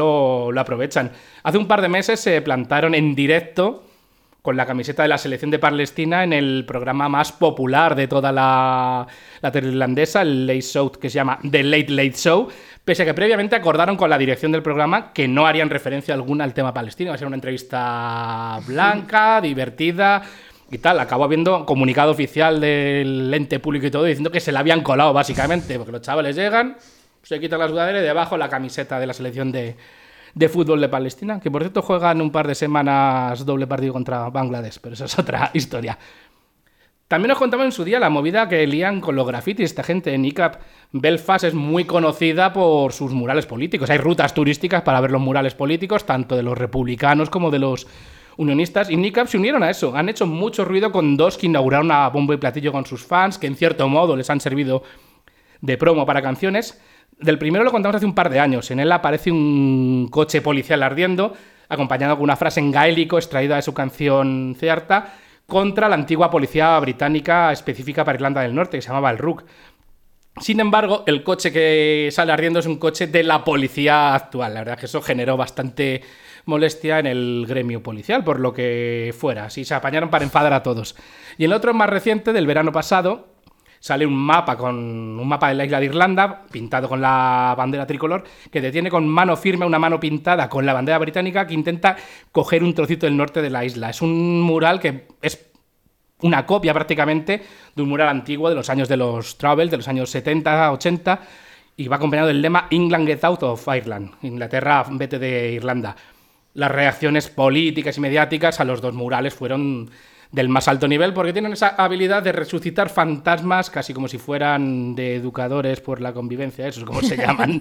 lo aprovechan. Hace un par de meses se plantaron en directo con la camiseta de la selección de Palestina en el programa más popular de toda la tele irlandesa, el Late Show, que se llama The Late Late Show, pese a que previamente acordaron con la dirección del programa que no harían referencia alguna al tema palestino. Va a ser una entrevista blanca, divertida y tal. Acabó habiendo comunicado oficial del ente público y todo, diciendo que se la habían colado, básicamente, porque los chavales llegan, se quitan la sudadera y debajo la camiseta de la selección de fútbol de Palestina, que por cierto juegan un par de semanas doble partido contra Bangladesh, pero eso es otra historia. También os contamos en su día la movida que lían con los grafitis. Esta gente en niqab. Belfast es muy conocida por sus murales políticos. Hay rutas turísticas para ver los murales políticos, tanto de los republicanos como de los unionistas, y niqab se unieron a eso. Han hecho mucho ruido con dos que inauguraron a bombo y platillo con sus fans, que en cierto modo les han servido de promo para canciones. Del primero lo contamos hace un par de años. En él aparece un coche policial ardiendo, acompañado con una frase en gaélico extraída de su canción Cearta, contra la antigua policía británica específica para Irlanda del Norte, que se llamaba el RUC. Sin embargo, el coche que sale ardiendo es un coche de la policía actual. La verdad es que eso generó bastante molestia en el gremio policial, por lo que fuera. Así se apañaron para enfadar a todos. Y el otro más reciente, del verano pasado, sale un mapa de la isla de Irlanda, pintado con la bandera tricolor, que detiene con mano firme una mano pintada con la bandera británica que intenta coger un trocito del norte de la isla. Es un mural que es una copia prácticamente de un mural antiguo de los años de los Troubles, de los años 70, 80, y va acompañado del lema England get out of Ireland, Inglaterra vete de Irlanda. Las reacciones políticas y mediáticas a los dos murales fueron del más alto nivel, porque tienen esa habilidad de resucitar fantasmas casi como si fueran de educadores por la convivencia, eso es como se llaman.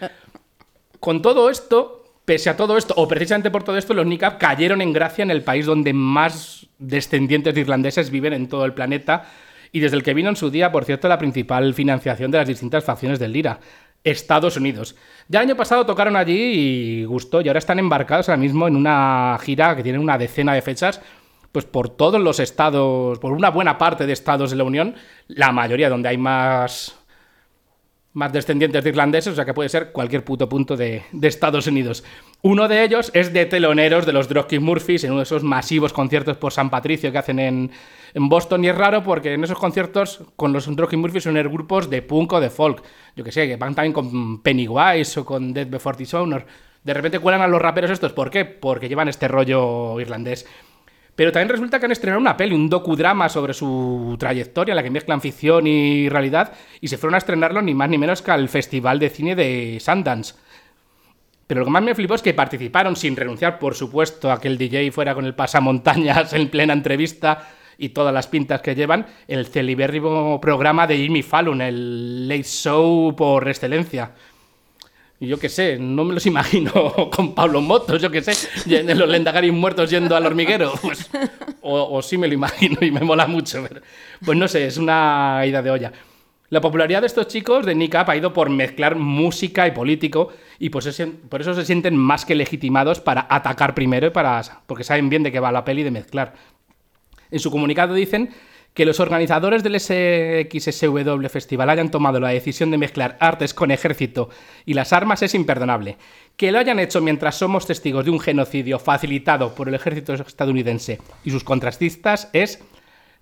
Con todo esto, pese a todo esto, o precisamente por todo esto, los niqab cayeron en gracia en el país donde más descendientes de irlandeses viven en todo el planeta, y desde el que vino en su día, por cierto, la principal financiación de las distintas facciones del IRA, Estados Unidos. Ya el año pasado tocaron allí y gustó, y ahora están embarcados ahora mismo en una gira que tiene una decena de fechas, pues por todos los estados, por una buena parte de estados de la Unión, la mayoría donde hay más descendientes de irlandeses, o sea que puede ser cualquier puto punto de Estados Unidos. Uno de ellos es de teloneros de los Dropkick Murphys en uno de esos masivos conciertos por San Patricio que hacen en Boston, y es raro porque en esos conciertos con los Dropkick Murphys suelen grupos de punk o de folk, yo que sé, que van también con Pennywise o con Death Before Dishonor. De repente cuelan a los raperos estos, ¿por qué? Porque llevan este rollo irlandés. Pero también resulta que han estrenado una peli, un docudrama sobre su trayectoria, en la que mezclan ficción y realidad, y se fueron a estrenarlo ni más ni menos que al Festival de Cine de Sundance. Pero lo que más me flipó es que participaron, sin renunciar, por supuesto, a que el DJ fuera con el pasamontañas en plena entrevista y todas las pintas que llevan, el celebérrimo programa de Jimmy Fallon, el Late Show por excelencia. Y yo qué sé, no me los imagino con Pablo Motos, yo qué sé, de los Lendakaris muertos yendo al hormiguero. Pues, o sí me lo imagino y me mola mucho. Pero, pues no sé, es una ida de olla. La popularidad de estos chicos de niqab ha ido por mezclar música y político, y por eso se sienten más que legitimados para atacar primero, porque saben bien de qué va la peli de mezclar. En su comunicado dicen que los organizadores del SXSW Festival hayan tomado la decisión de mezclar artes con ejército y las armas es imperdonable. Que lo hayan hecho mientras somos testigos de un genocidio facilitado por el ejército estadounidense y sus contrastistas es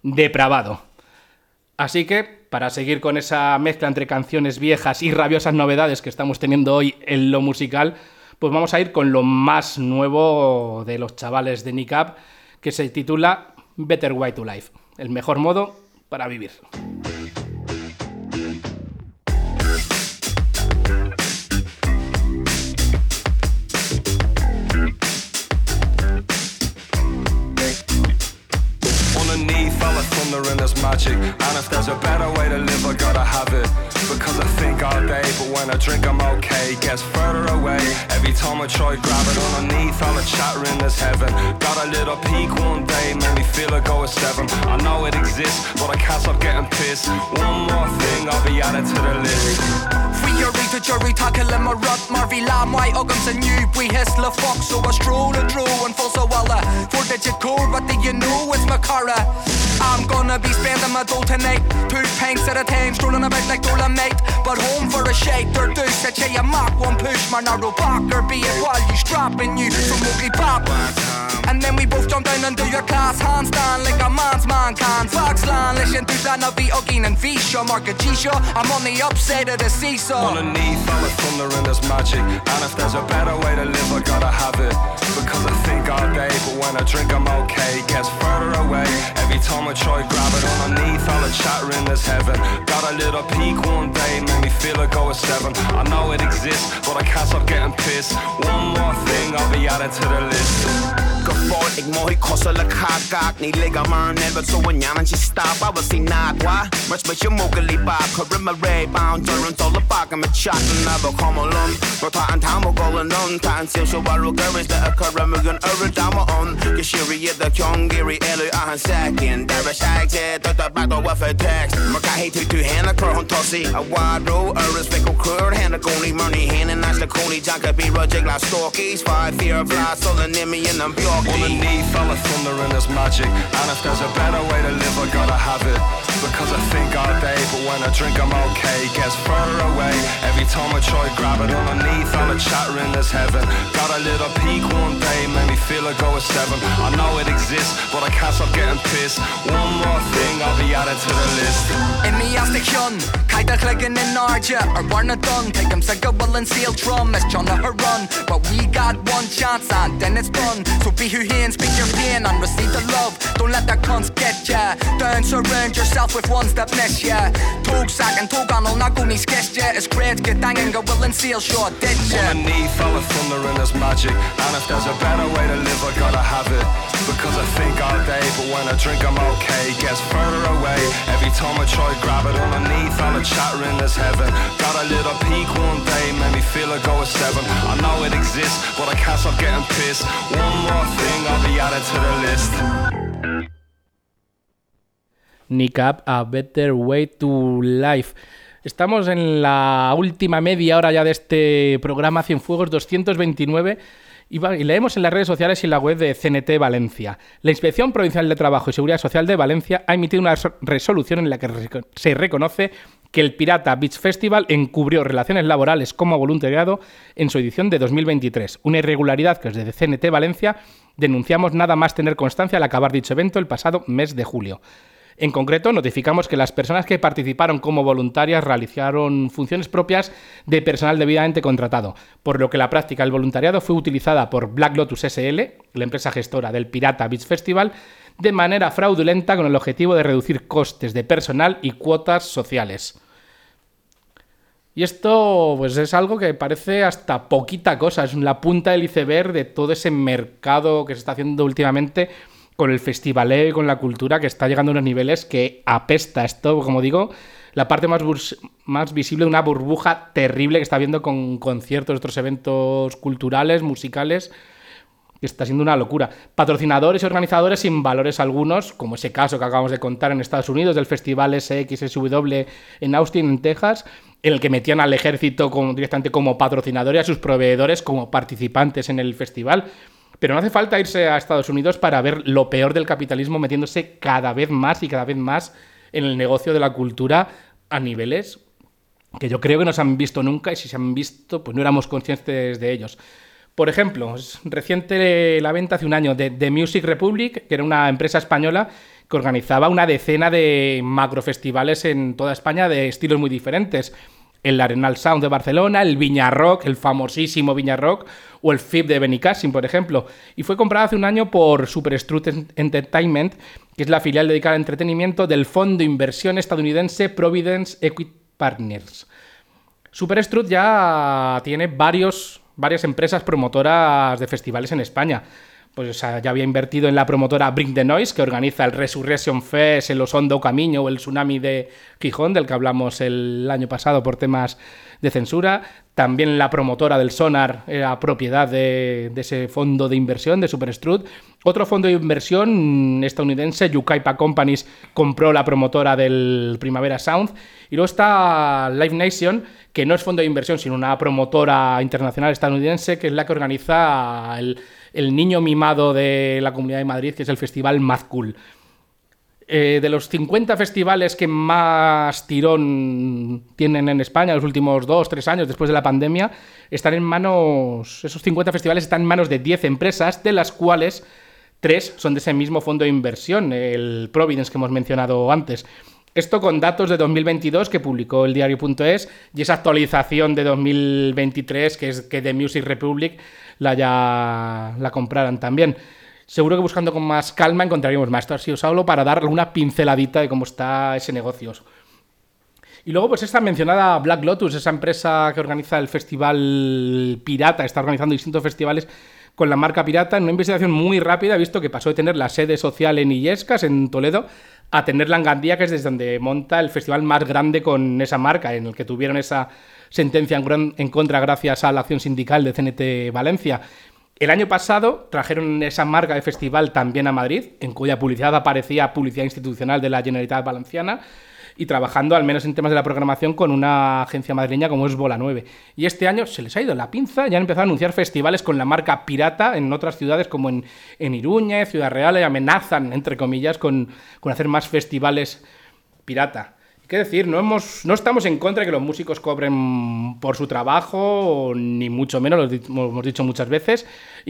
Depravado. Así que, para seguir con esa mezcla entre canciones viejas y rabiosas novedades que estamos teniendo hoy en lo musical, pues vamos a ir con lo más nuevo de los chavales de Nick Up, que se titula Better Way to Life, el mejor modo para vivir. And it's magic, and if there's a better way to live I gotta have it, because I think all day but when I drink I'm okay, gets further away every time I try grab it. Underneath all the chatter in this heaven, got a little peak one day, made me feel I go a 7. I know it exists but I can't stop getting pissed. One more thing I'll be added to the list. Free your read to jury tackle in my rut Marvy Lam white Uggams and you we hiss la fuck so I stroll and drew and full so walla 4-digit code what do you know it's my cara. I'm gonna be spending my dough tonight. 2 pints at a time, strolling about like Dolomite. But home for a shake, they're deuce. I'd say you mark one push, my narrow back or be it while you strapping you from ugly pop. And then we both jump down and do your class handstand like a man's man can. Foxland, listen to that, I'll be Ugging and Visha. Mark a G-Show, I'm on the upside of the seesaw. Underneath all the thunder and there's magic, and if there's a better way to live I gotta have it, because I think all day but when I drink I'm okay, gets further away every time I try grab it. Underneath all the chatter in this heaven, got a little peak one day, made me feel I go a 7. I know it exists but I can't stop getting pissed. One more thing I'll be added to the list. For ik mooi kostelijk ga ik niet liggen maar net wat zo een jannetje stap. I was in agua, maar met je mogelijk bak. Hurry my ray bound, turn all the back and my chat and never come along. But I'm time going on, time still so well girls that occur me gun over down on. Je shiri the young Gary Ellie on second. There is shags it to the back door of a text. Maar I hate to hand a crown tossy. A wide row, a respect of curd, hand a coney money, hand and nice the coney junk be reject like stalkies. 5 fear of flies, so the name me in them bjork. Underneath all the thunder and there's magic, and if there's a better way to live I gotta have it, because I think all day but when I drink I'm okay, gets further away every time I try grab it. Underneath all the chatter in this heaven, got a little peak one day, made me feel I go a 7. I know it exists but I can't stop getting pissed. One more thing I'll be added to the list. In me as the kyun, kaida kligging in Arja or Barna done, take him say go well and seal drum as John her run. But we got one chance and then it's done. So be who he and speak your pain and receive the love. Don't let that cunts get ya down, surround yourself with ones that miss ya. Tog sack and tog on all not gonna sketch ya. It's great, get dang and go will and seal short dead ya. Underneath all the thunder and there's magic, and if there's a better way to live I gotta have it, because I think all day but when I drink I'm okay, gets further away every time I try grab it. Underneath all the chatter in this heaven, got a little peak one day, made me feel I go a 7. I know it exists but I can't stop getting pissed. One more thing I'll be added to the list. Nick Up, A Better Way to Life. Estamos en la última media hora ya de este programa Cienfuegos 229 y leemos en las redes sociales y en la web de CNT Valencia. La Inspección Provincial de Trabajo y Seguridad Social de Valencia ha emitido una resolución en la que se reconoce que el Pirata Beach Festival encubrió relaciones laborales como voluntariado en su edición de 2023, una irregularidad que desde CNT Valencia denunciamos nada más tener constancia al acabar dicho evento el pasado mes de julio. En concreto, notificamos que las personas que participaron como voluntarias realizaron funciones propias de personal debidamente contratado, por lo que la práctica del voluntariado fue utilizada por Black Lotus SL, la empresa gestora del Pirata Beach Festival, de manera fraudulenta con el objetivo de reducir costes de personal y cuotas sociales. Y esto pues es algo que parece hasta poquita cosa, es la punta del iceberg de todo ese mercado que se está haciendo últimamente con el festivaleo y con la cultura, que está llegando a unos niveles que apesta. Esto, como digo, la parte más visible de una burbuja terrible que está habiendo con conciertos, otros eventos culturales, musicales, que está siendo una locura. Patrocinadores y organizadores sin valores algunos, como ese caso que acabamos de contar en Estados Unidos del festival SXSW en Austin, en Texas, en el que metían al ejército directamente como patrocinador y a sus proveedores como participantes en el festival. Pero no hace falta irse a Estados Unidos para ver lo peor del capitalismo metiéndose cada vez más y cada vez más en el negocio de la cultura a niveles que yo creo que no se han visto nunca, y si se han visto, pues no éramos conscientes de ellos. Por ejemplo, es reciente la venta hace un año de The Music Republic, que era una empresa española que organizaba una decena de macrofestivales en toda España de estilos muy diferentes. El Arenal Sound de Barcelona, el Viña Rock, el famosísimo Viña Rock, o el FIB de Benicàssim, por ejemplo. Y fue comprado hace un año por Superstruth Entertainment, que es la filial dedicada al entretenimiento del fondo de inversión estadounidense Providence Equity Partners. Superstruth ya tiene varias empresas promotoras de festivales en España. Pues ya había invertido en la promotora Bring the Noise, que organiza el Resurrection Fest, el Osondo Camiño o el Tsunami de Gijón, del que hablamos el año pasado por temas de censura. También la promotora del Sonar era propiedad de ese fondo de inversión de Superstruth. Otro fondo de inversión estadounidense, Yucaipa Companies, compró la promotora del Primavera Sound. Y luego está Live Nation, que no es fondo de inversión, sino una promotora internacional estadounidense, que es la que organiza el niño mimado de la Comunidad de Madrid, que es el festival Mad Cool. De los 50 festivales que más tirón tienen en España los últimos 2-3 años después de la pandemia, esos 50 festivales están en manos de 10 empresas, de las cuales 3 son de ese mismo fondo de inversión, el Providence que hemos mencionado antes. Esto con datos de 2022 que publicó el diario.es y esa actualización de 2023 que es que The Music Republic la compraran también. Seguro que buscando con más calma encontraríamos más. Esto ha sido solo para darle una pinceladita de cómo está ese negocio. Y luego pues esta mencionada Black Lotus, esa empresa que organiza el festival Pirata, está organizando distintos festivales con la marca Pirata. En una investigación muy rápida he visto que pasó de tener la sede social en Illescas, en Toledo, a tenerla en Gandía, que es desde donde monta el festival más grande con esa marca, en el que tuvieron esa sentencia en contra gracias a la acción sindical de CNT Valencia. El año pasado trajeron esa marca de festival también a Madrid, en cuya publicidad aparecía publicidad institucional de la Generalitat Valenciana, y trabajando, al menos en temas de la programación, con una agencia madrileña como es Bola 9. Y este año se les ha ido la pinza y han empezado a anunciar festivales con la marca Pirata en otras ciudades como en Iruña, Ciudad Real, y amenazan, entre comillas, con hacer más festivales pirata. ¿Qué decir? No estamos en contra de que los músicos cobren por su trabajo, ni mucho menos, lo hemos dicho muchas veces.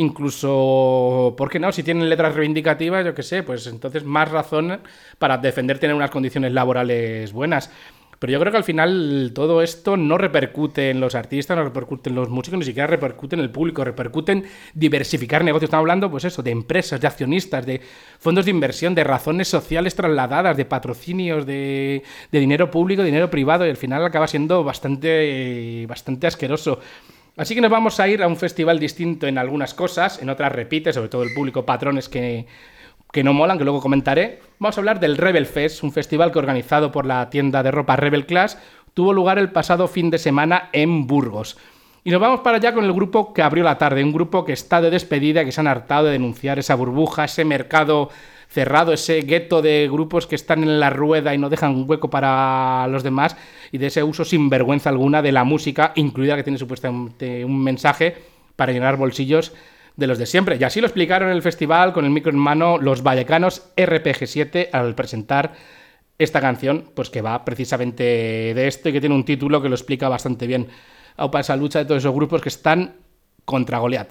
Incluso, ¿por qué no? Si tienen letras reivindicativas, yo qué sé, pues entonces más razón para defender tener unas condiciones laborales buenas. Pero yo creo que al final todo esto no repercute en los artistas, no repercute en los músicos, ni siquiera repercute en el público, repercute en diversificar negocios. Estamos hablando, pues eso, de empresas, de accionistas, de fondos de inversión, de razones sociales trasladadas, de patrocinios, de dinero público, de dinero privado, y al final acaba siendo bastante asqueroso. Así que nos vamos a ir a un festival distinto en algunas cosas, en otras repite, sobre todo el público, patrones que no molan, que luego comentaré. Vamos a hablar del Rebel Fest, un festival que organizado por la tienda de ropa Rebel Class tuvo lugar el pasado fin de semana en Burgos. Y nos vamos para allá con el grupo que abrió la tarde, un grupo que está de despedida, que se han hartado de denunciar esa burbuja, ese mercado cerrado, ese gueto de grupos que están en la rueda y no dejan un hueco para los demás, y de ese uso sin vergüenza alguna de la música, incluida que tiene supuestamente un mensaje para llenar bolsillos de los de siempre. Y así lo explicaron en el festival con el micro en mano los vallecanos RPG7 al presentar esta canción, pues que va precisamente de esto y que tiene un título que lo explica bastante bien. Aupa, esa lucha de todos esos grupos que están contra Goliat.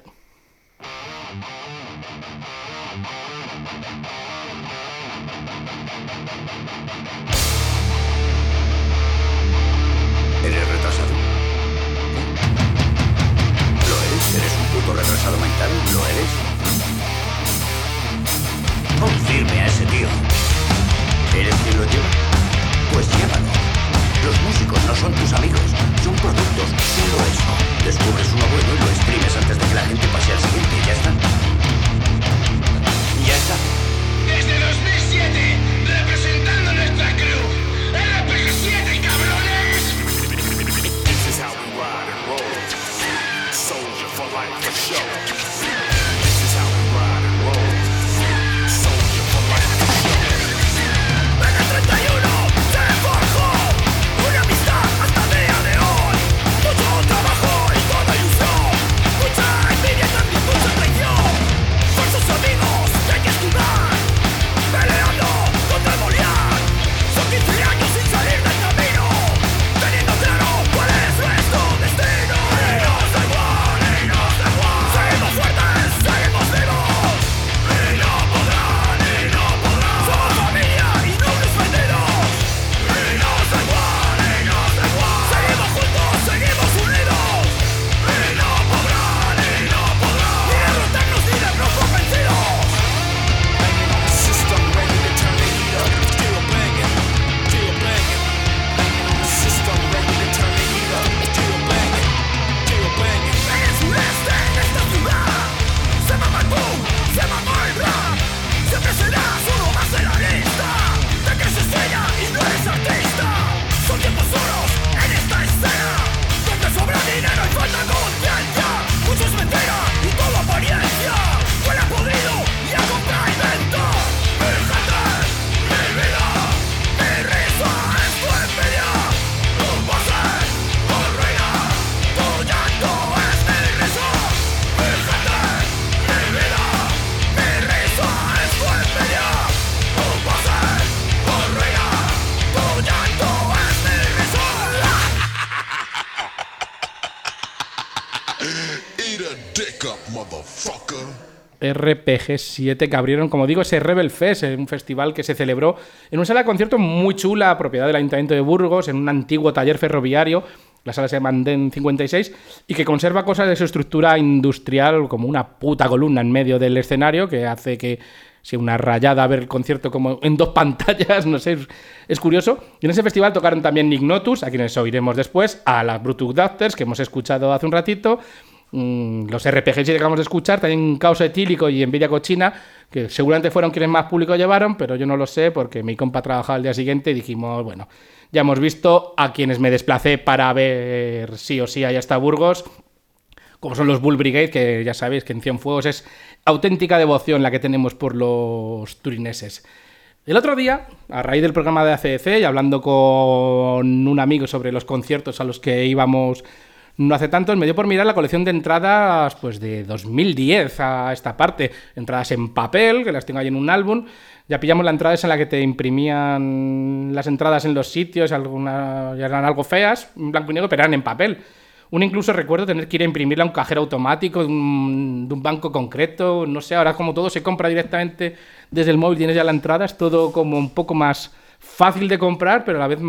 ¿Eres retrasado? ¿Lo eres? ¿Eres un puto retrasado mental? ¿Lo eres? Confirme a ese tío. ¿Eres quien lo lleva? Pues llévalo. Los músicos no son tus amigos, son productos, solo eso. Descubres uno bueno y lo exprimes antes de que la gente pase al siguiente y ya está. Ya está. Desde 2007, representando nuestra crew, RPG7, cabrones. This is how we ride and roll. Soldier for life for show. This is how we ride and roll. Soldier for life for show. En el 31 se forjó una amistad hasta el día de hoy. Mucho trabajo y toda ilusión, mucha envidia y también mucha traición. RPG7 que abrieron, como digo, ese Rebel Fest, un festival que se celebró en una sala de conciertos muy chula, propiedad del Ayuntamiento de Burgos, en un antiguo taller ferroviario. La sala se llama Andén 56 y que conserva cosas de su estructura industrial, como una puta columna en medio del escenario que hace que sea una rayada ver el concierto como en 2 pantallas, no sé, es curioso. Y en ese festival tocaron también Ignotus, a quienes oiremos después, a las Brutus Doctors, que hemos escuchado hace un ratito, los RPGs que acabamos de escuchar, también Caos Etílico y Envidia Cochina, que seguramente fueron quienes más público llevaron, pero yo no lo sé porque mi compa trabajaba el día siguiente y dijimos, bueno, ya hemos visto a quienes me desplacé para ver sí o sí allá hasta Burgos, como son los Bull Brigade, que ya sabéis que en Cienfuegos es auténtica devoción la que tenemos por los turineses. El otro día, a raíz del programa de ACDC y hablando con un amigo sobre los conciertos a los que íbamos no hace tanto, me dio por mirar la colección de entradas pues de 2010 a esta parte. Entradas en papel, que las tengo ahí en un álbum. Ya pillamos la entrada esa en la que te imprimían las entradas en los sitios, algunas ya eran algo feas, en blanco y negro, pero eran en papel. Incluso recuerdo tener que ir a imprimirla a un cajero automático de un banco concreto. No sé, ahora como todo se compra directamente desde el móvil, tienes ya la entrada, es todo como un poco más fácil de comprar, pero a la vez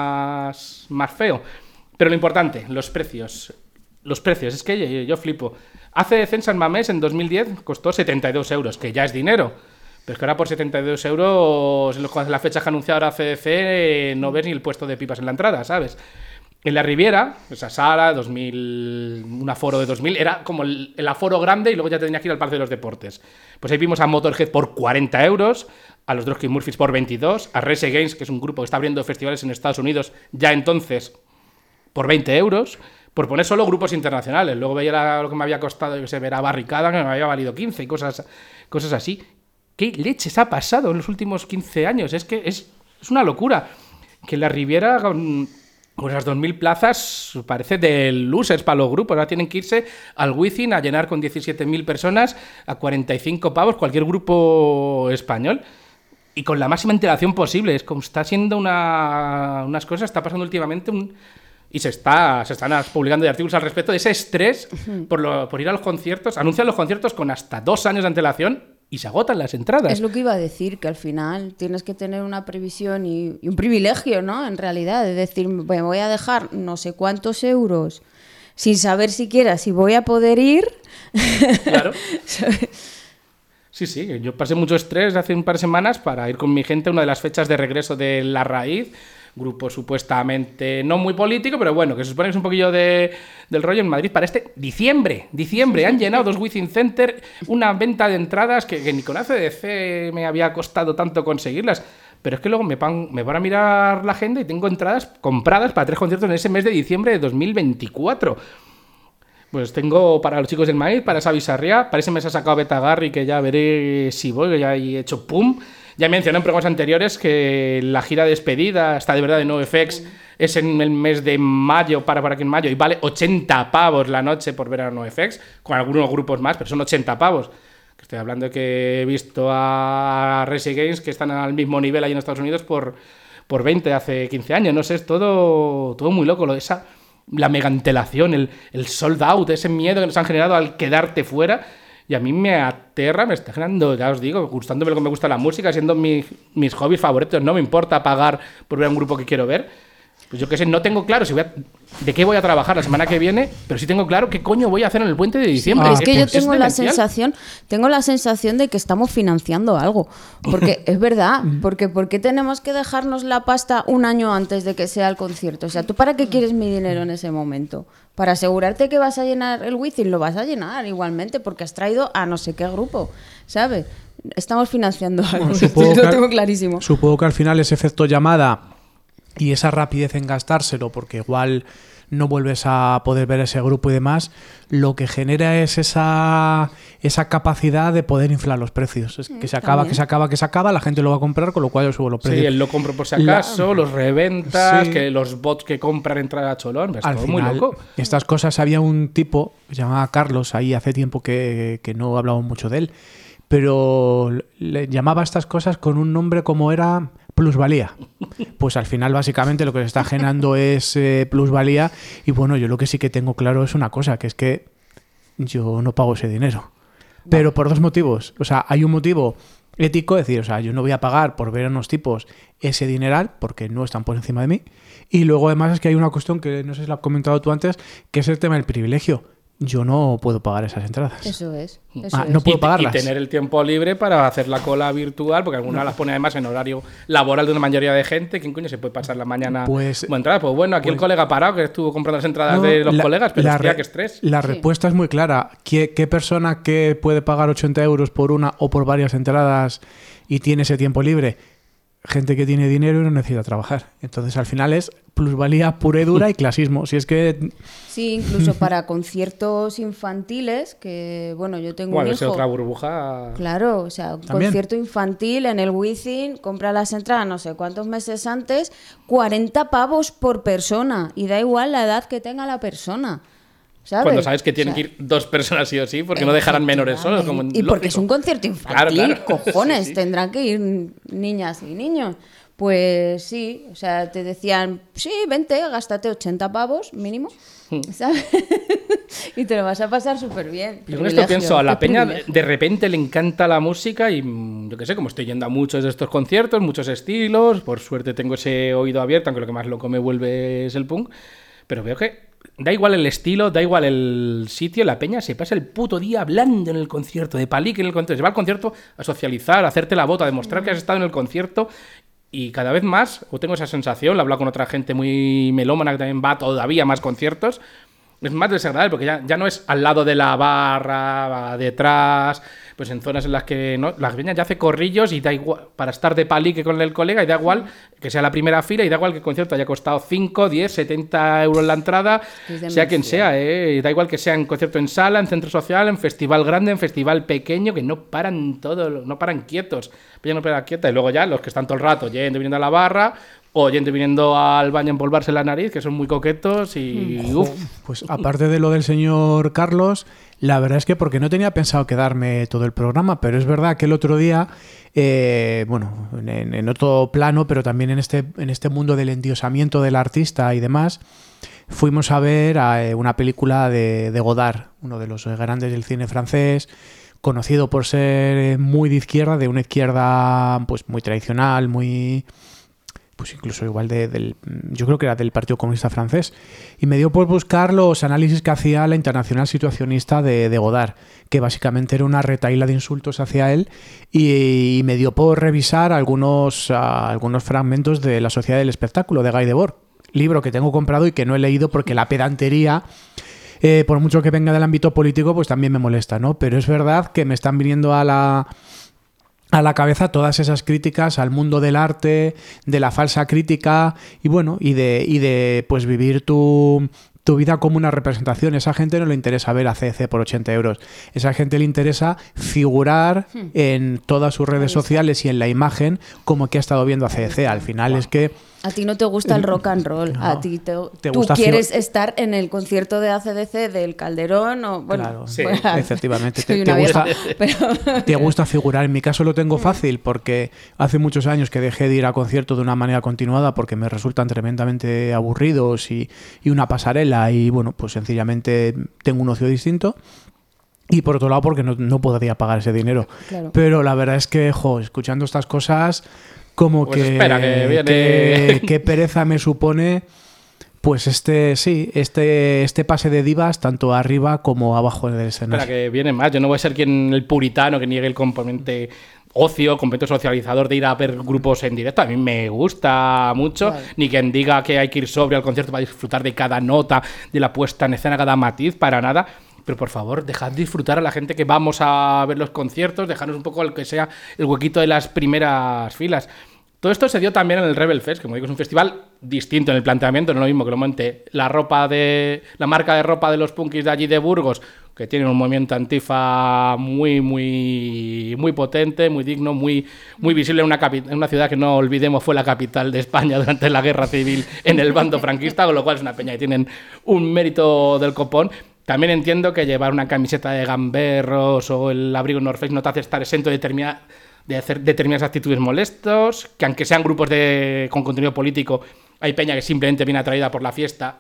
más feo. Pero lo importante, los precios. Los precios, es que yo flipo. ACDC en San Mamés en 2010 costó 72 euros, que ya es dinero. Pero es que ahora por 72 euros, en la fecha que ha anunciado ahora ACDC, no ves ni el puesto de pipas en la entrada, ¿sabes? En la Riviera, esa sala, 2000, un aforo de 2000, era como el aforo grande y luego ya tenías que ir al Parque de los Deportes. Pues ahí vimos a Motorhead por 40 euros, a los Dropkick Murphys por 22, a Race Against, que es un grupo que está abriendo festivales en Estados Unidos, ya entonces por 20 euros, por poner solo grupos internacionales. Luego veía lo que me había costado, que se verá Barricada, que me había valido 15 y cosas así. ¿Qué leches ha pasado en los últimos 15 años? Es que es una locura. Que la Riviera, con esas 2.000 plazas, parece de losers para los grupos. Ahora tienen que irse al Wizzing a llenar con 17.000 personas a 45 pavos cualquier grupo español. Y con la máxima antelación posible. Es como está siendo unas cosas, está pasando últimamente y se están publicando artículos al respecto de ese estrés por ir a los conciertos. Anuncian los conciertos con hasta 2 años de antelación y se agotan las entradas. Es lo que iba a decir, que al final tienes que tener una previsión y un privilegio, ¿no? En realidad, de decir, me voy a dejar no sé cuántos euros sin saber siquiera si voy a poder ir. Claro. Sí, yo pasé mucho estrés hace un par de semanas para ir con mi gente a una de las fechas de regreso de La Raíz, grupo supuestamente no muy político, pero bueno, que se supone que es un poquillo del rollo en Madrid para este diciembre. Han llenado 2 Wizzing Center, una venta de entradas que ni con ACDC me había costado tanto conseguirlas. Pero es que luego me van a mirar la agenda y tengo entradas compradas para 3 conciertos en ese mes de diciembre de 2024. Pues tengo para los chicos del maíz, para esa bizarría, para ese mes ha sacado Beta Garry, que ya veré si voy, que ya he hecho pum. Ya mencioné en programas anteriores que la gira de despedida, está de verdad de NoFX, es en el mes de mayo, para aquí en mayo, y vale 80 pavos la noche por ver a NoFX, con algunos grupos más, pero son 80 pavos. Estoy hablando de que he visto a Race Against, que están al mismo nivel ahí en Estados Unidos, por 20 hace 15 años. No sé, es todo muy loco, la mega antelación, el sold out, ese miedo que nos han generado al quedarte fuera. Y a mí me aterra, me está generando, ya os digo, gustándome lo que me gusta la música, siendo mis hobbies favoritos. No me importa pagar por ver a un grupo que quiero ver. Pues yo qué sé, no tengo claro de qué voy a trabajar la semana que viene, pero sí tengo claro qué coño voy a hacer en el puente de diciembre. Es que yo tengo la sensación de que estamos financiando algo. Porque es verdad, porque ¿por qué tenemos que dejarnos la pasta un año antes de que sea el concierto? O sea, ¿tú para qué quieres mi dinero en ese momento? Para asegurarte que vas a llenar el Wizzing, lo vas a llenar igualmente, porque has traído a no sé qué grupo, ¿sabes? Estamos financiando algo, lo tengo clarísimo. Supongo que al final ese efecto llamada y esa rapidez en gastárselo, porque igual no vuelves a poder ver ese grupo y demás, lo que genera es esa capacidad de poder inflar los precios. Es que se acaba, la gente lo va a comprar, con lo cual yo subo los precios. Sí, él lo compro por si acaso, los reventas, sí. Que los bots que compran entrada a cholón, es al todo final, muy loco. Estas cosas, había un tipo que se llamaba Carlos, ahí hace tiempo que no hablamos mucho de él, pero le llamaba a estas cosas con un nombre como era plusvalía. Pues al final básicamente lo que se está generando es plusvalía, y bueno, yo lo que sí que tengo claro es una cosa, que es que yo no pago ese dinero. Pero por dos motivos. O sea, hay un motivo ético, es decir, o sea, yo no voy a pagar por ver a unos tipos ese dineral porque no están por encima de mí. Y luego además es que hay una cuestión que no sé si la has comentado tú antes, que es el tema del privilegio. Yo no puedo pagar esas entradas. Eso es. No puedo pagarlas. Y tener el tiempo libre para hacer la cola virtual, porque algunas las pone además en horario laboral de una mayoría de gente. ¿Quién coño se puede pasar la mañana como entrada? Pues bueno, aquí el colega parado que estuvo comprando las entradas de los colegas, pero hostia, qué estrés. La respuesta es muy clara. ¿Qué persona que puede pagar 80 euros por una o por varias entradas y tiene ese tiempo libre? Gente que tiene dinero y no necesita trabajar. Entonces, al final es plusvalía pura y dura y clasismo. Si es que... Sí, incluso para conciertos infantiles, que, bueno, yo tengo un hijo... es otra burbuja... Claro, o sea, un ¿También? concierto infantil en el Wizzing, compra las entradas no sé cuántos meses antes, 40 pavos por persona. Y da igual la edad que tenga la persona. ¿Sabes? Cuando sabes que tienen que ir dos personas sí o sí, porque no dejarán menores solos. Como y porque es un concierto infantil, Claro. cojones, Sí. tendrán que ir niñas y niños. Pues sí, o sea, te decían, sí, vente, gástate 80 pavos mínimo, ¿sabes? Y te lo vas a pasar súper bien. Yo con esto pienso, a la Qué peña privilegio. de repente le encanta la música y yo qué sé, como estoy yendo a muchos de estos conciertos, muchos estilos, por suerte tengo ese oído abierto, aunque lo que más loco me vuelve es el punk, pero veo que da igual el estilo, da igual el sitio, la peña se pasa el puto día hablando en el concierto, de palique en el concierto, se va al concierto a socializar, a hacerte la bota, a demostrar que has estado en el concierto. Y cada vez más, o tengo esa sensación, lo he hablado con otra gente muy melómana que también va a todavía más conciertos, es más desagradable porque ya no es al lado de la barra, va detrás, pues en zonas en las que no, la peña ya hace corrillos y da igual, para estar de palique con el colega, y da igual que sea la primera fila y da igual que el concierto haya costado 5, 10, 70 euros la entrada, sea quien sea, y da igual que sea en concierto en sala, en centro social, en festival grande, en festival pequeño, que no paran no paran quietos, peña no para quieta, y luego ya los que están todo el rato yendo y viniendo a la barra, o yendo y viniendo al baño a empolvarse la nariz, que son muy coquetos y uff. Pues aparte de lo del señor Carlos, la verdad es que porque no tenía pensado quedarme todo el programa, pero es verdad que el otro día, bueno, en otro plano, pero también en este mundo del endiosamiento del artista y demás, fuimos a ver una película de Godard, uno de los grandes del cine francés, conocido por ser muy de izquierda, de una izquierda pues muy tradicional, muy... pues incluso igual yo creo que era del Partido Comunista Francés, y me dio por buscar los análisis que hacía la Internacional Situacionista de Godard, que básicamente era una retahíla de insultos hacia él, y me dio por revisar algunos fragmentos de La Sociedad del Espectáculo, de Guy Debord, libro que tengo comprado y que no he leído porque la pedantería, por mucho que venga del ámbito político, pues también me molesta, ¿no? Pero es verdad que me están viniendo a la cabeza todas esas críticas al mundo del arte, de la falsa crítica y bueno, y de pues vivir tu vida como una representación. Esa gente no le interesa ver a CC por 80 euros. Esa gente le interesa figurar en todas sus redes sociales y en la imagen como que ha estado viendo a CC. Al final es que... A ti no te gusta el rock and roll, No. a ti tú gusta quieres estar en el concierto de AC/DC del Calderón o bueno, Claro, sí, bueno, efectivamente. soy Te una gusta, vieja, pero te gusta figurar. En mi caso lo tengo fácil porque hace muchos años que dejé de ir a conciertos de una manera continuada porque me resultan tremendamente aburridos y una pasarela y bueno, pues sencillamente tengo un ocio distinto. Y por otro lado porque no podría pagar ese dinero. Claro. Pero la verdad es que, escuchando estas cosas, como Pues que, espera, que viene. qué pereza me supone pues este pase de divas tanto arriba como abajo del escenario. Espera, que viene más. Yo no voy a ser el puritano que niegue el componente ocio, componente socializador de ir a ver grupos en directo. A mí me gusta mucho. Claro. Ni quien diga que hay que ir sobrio al concierto para disfrutar de cada nota, de la puesta en escena, cada matiz, para nada. Pero por favor, dejad disfrutar a la gente que vamos a ver los conciertos, dejarnos un poco el que sea el huequito de las primeras filas. Todo esto se dio también en el Rebel Fest, que como digo, es un festival distinto en el planteamiento, no lo mismo que lo monte la marca de ropa de los punkis de allí de Burgos, que tienen un movimiento antifa muy, muy, muy potente, muy digno, muy, muy visible en una ciudad que no olvidemos fue la capital de España durante la guerra civil en el bando franquista, con lo cual es una peña que tienen un mérito del copón. También entiendo que llevar una camiseta de gamberros o el abrigo North Face no te hace estar exento de hacer determinadas actitudes molestos, que aunque sean grupos con contenido político, hay peña que simplemente viene atraída por la fiesta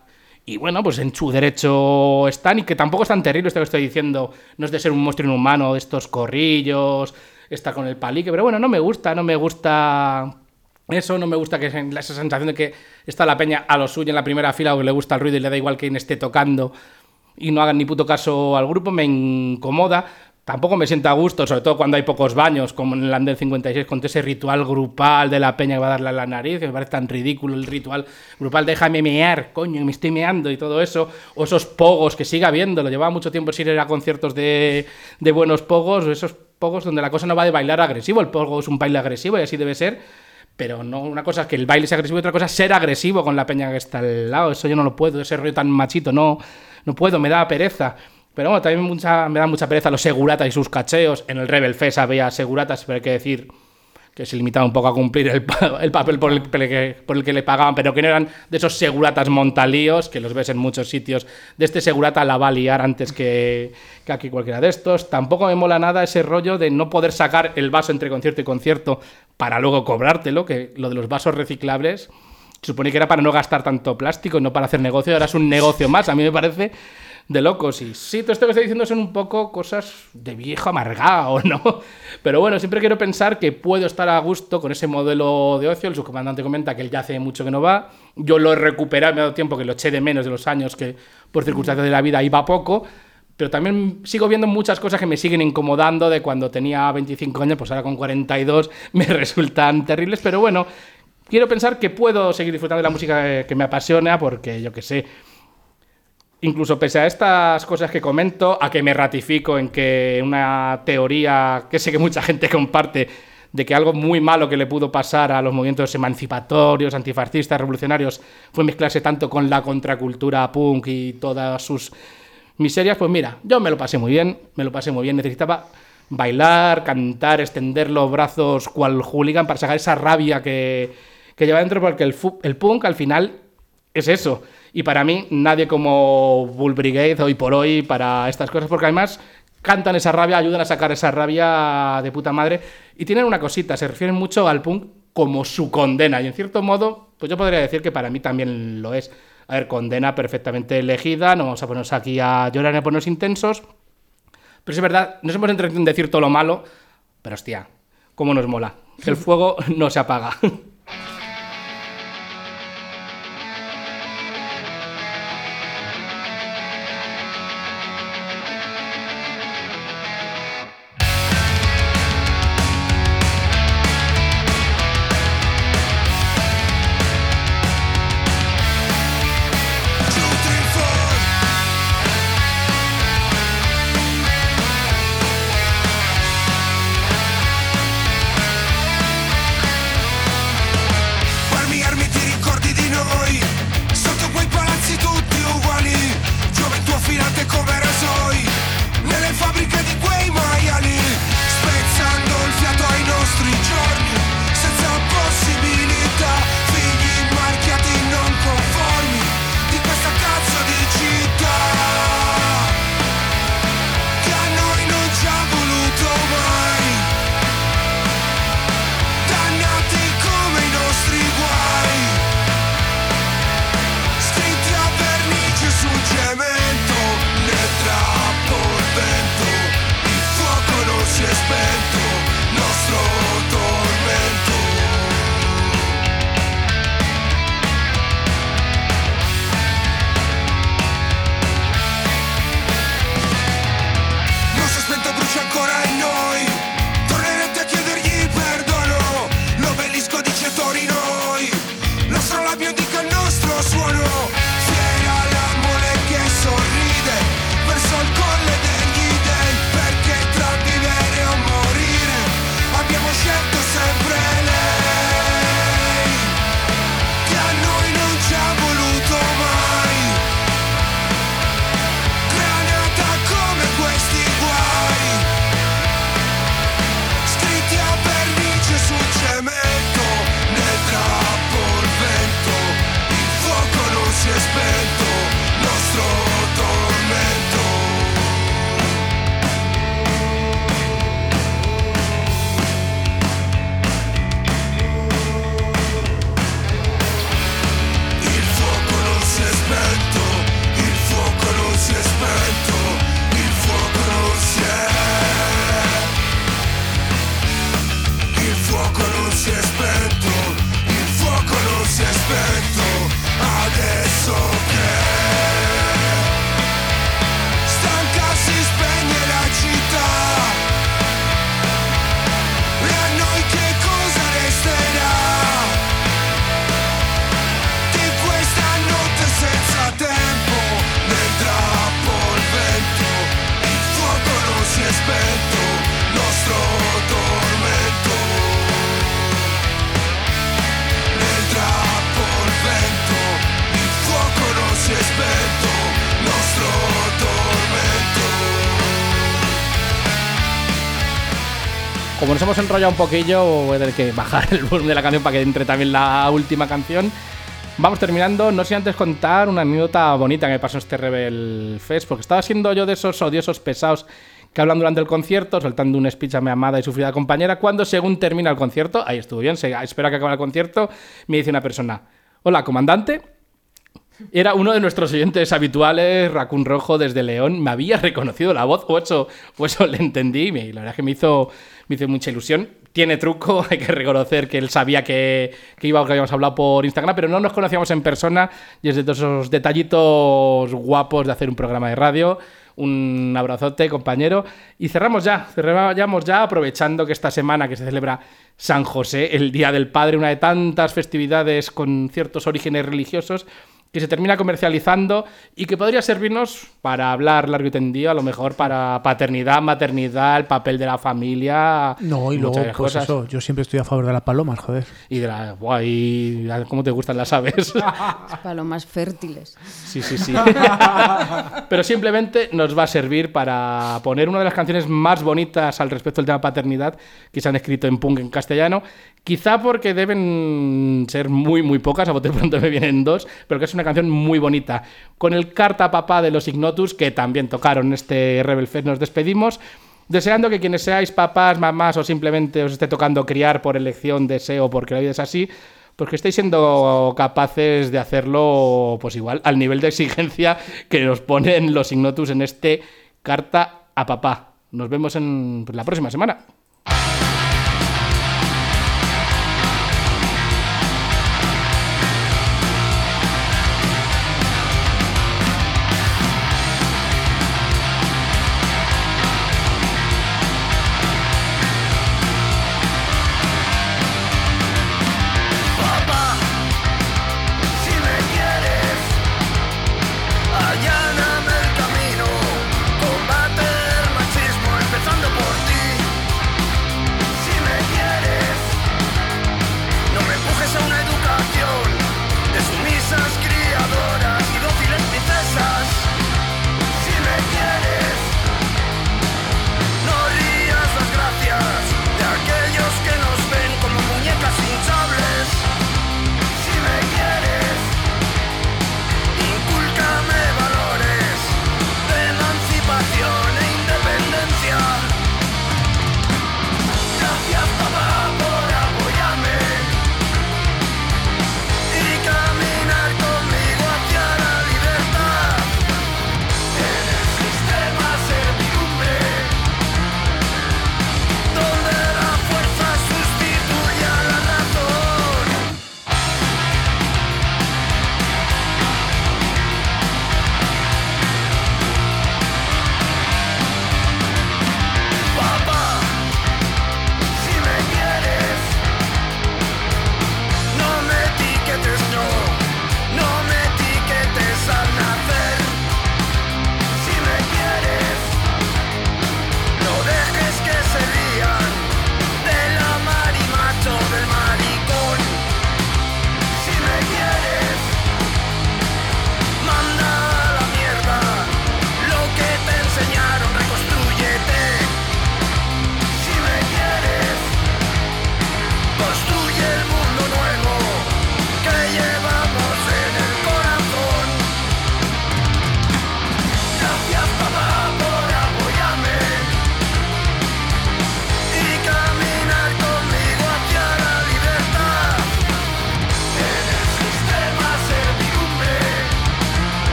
Y bueno, pues en su derecho están, y que tampoco es tan terrible esto que estoy diciendo. No es de ser un monstruo inhumano, de estos corrillos, está con el palique, pero bueno, no me gusta eso, no me gusta que esa sensación de que está la peña a lo suyo en la primera fila o que le gusta el ruido y le da igual quién esté tocando y no hagan ni puto caso al grupo, me incomoda. Tampoco me siento a gusto, sobre todo cuando hay pocos baños, como en el Andén 56, con todo ese ritual grupal de la peña que va a darle a la nariz, que me parece tan ridículo el ritual grupal, déjame mear, coño, me estoy meando y todo eso, o esos pogos que sigue habiéndolo, llevaba mucho tiempo sin ir a conciertos de buenos pogos, esos pogos donde la cosa no va de bailar agresivo, el pogo es un baile agresivo y así debe ser, pero no, una cosa es que el baile sea agresivo y otra cosa es ser agresivo con la peña que está al lado, eso yo no lo puedo, ese rollo tan machito, no puedo, me da pereza. Pero bueno, también me da mucha pereza los seguratas y sus cacheos. En el Rebel Fest había seguratas, pero hay que decir que se limitaba un poco a cumplir el papel por el que le pagaban, pero que no eran de esos seguratas montalíos, que los ves en muchos sitios. De este segurata la va a liar antes que aquí cualquiera de estos. Tampoco me mola nada ese rollo de no poder sacar el vaso entre concierto y concierto para luego cobrártelo, que lo de los vasos reciclables se supone que era para no gastar tanto plástico, no para hacer negocio, ahora es un negocio más. A mí me parece de locos. Y sí, todo esto que estoy diciendo son un poco cosas de viejo amargado, ¿no? Pero bueno, siempre quiero pensar que puedo estar a gusto con ese modelo de ocio. El subcomandante comenta que él ya hace mucho que no va. Yo lo he recuperado, me ha dado tiempo, que lo eché de menos de los años que por circunstancias de la vida iba poco. Pero también sigo viendo muchas cosas que me siguen incomodando de cuando tenía 25 años, pues ahora con 42 me resultan terribles. Pero bueno, quiero pensar que puedo seguir disfrutando de la música que me apasiona, porque yo qué sé, incluso pese a estas cosas que comento, a que me ratifico en que una teoría que sé que mucha gente comparte, de que algo muy malo que le pudo pasar a los movimientos emancipatorios, antifascistas, revolucionarios, fue mezclarse tanto con la contracultura punk y todas sus miserias, pues mira, yo me lo pasé muy bien, necesitaba bailar, cantar, extender los brazos cual hooligan para sacar esa rabia que lleva dentro, porque el punk al final es eso. Y para mí, nadie como Bull Brigade hoy por hoy para estas cosas, porque además cantan esa rabia, ayudan a sacar esa rabia de puta madre. Y tienen una cosita, se refieren mucho al punk como su condena. Y en cierto modo, pues yo podría decir que para mí también lo es. A ver, condena perfectamente elegida, no vamos a ponernos aquí a llorar ni a ponernos intensos. Pero es verdad, nos hemos entretenido en decir todo lo malo, pero hostia, cómo nos mola. El fuego no se apaga. Il fuoco non si è spento. spento il nostro tormento. Nel drappo il vento, il fuoco non si è spento, il nostro tormento. Como nos hemos enrollado un poquillo, voy a tener que bajar el volumen de la canción para que entre también la última canción. Vamos terminando, no sin antes contar una anécdota bonita que me pasó en este Rebel Fest, porque estaba siendo yo de esos odiosos pesados que hablan durante el concierto, soltando un speech a mi amada y sufrida compañera, cuando según termina el concierto, ahí estuvo bien, espera que acabe el concierto, me dice una persona: hola, comandante. Era uno de nuestros oyentes habituales, Raccoon Rojo desde León, me había reconocido la voz, o eso le entendí, y la verdad es que me hizo mucha ilusión. Tiene truco, hay que reconocer que él sabía que habíamos hablado por Instagram, pero no nos conocíamos en persona, y es de todos esos detallitos guapos de hacer un programa de radio. Un abrazote, compañero. Y cerramos ya aprovechando que esta semana que se celebra San José, el Día del Padre, una de tantas festividades con ciertos orígenes religiosos, que se termina comercializando y que podría servirnos para hablar largo y tendido, a lo mejor para paternidad, maternidad, el papel de la familia. No, y luego, pues cosas. Eso, yo siempre estoy a favor de las palomas, joder. Y de ¿cómo te gustan las aves? Las palomas fértiles. Sí. Pero simplemente nos va a servir para poner una de las canciones más bonitas al respecto del tema paternidad que se han escrito en punk en castellano. Quizá porque deben ser muy, muy pocas, a bote pronto me vienen dos, pero que es una canción muy bonita. Con el Carta a Papá de los Ignotus, que también tocaron en este Rebel Fest, nos despedimos, deseando que quienes seáis papás, mamás o simplemente os esté tocando criar por elección, deseo, porque la vida es así, pues que estéis siendo capaces de hacerlo, pues igual, al nivel de exigencia que nos ponen los Ignotus en este Carta a Papá. Nos vemos en la próxima semana.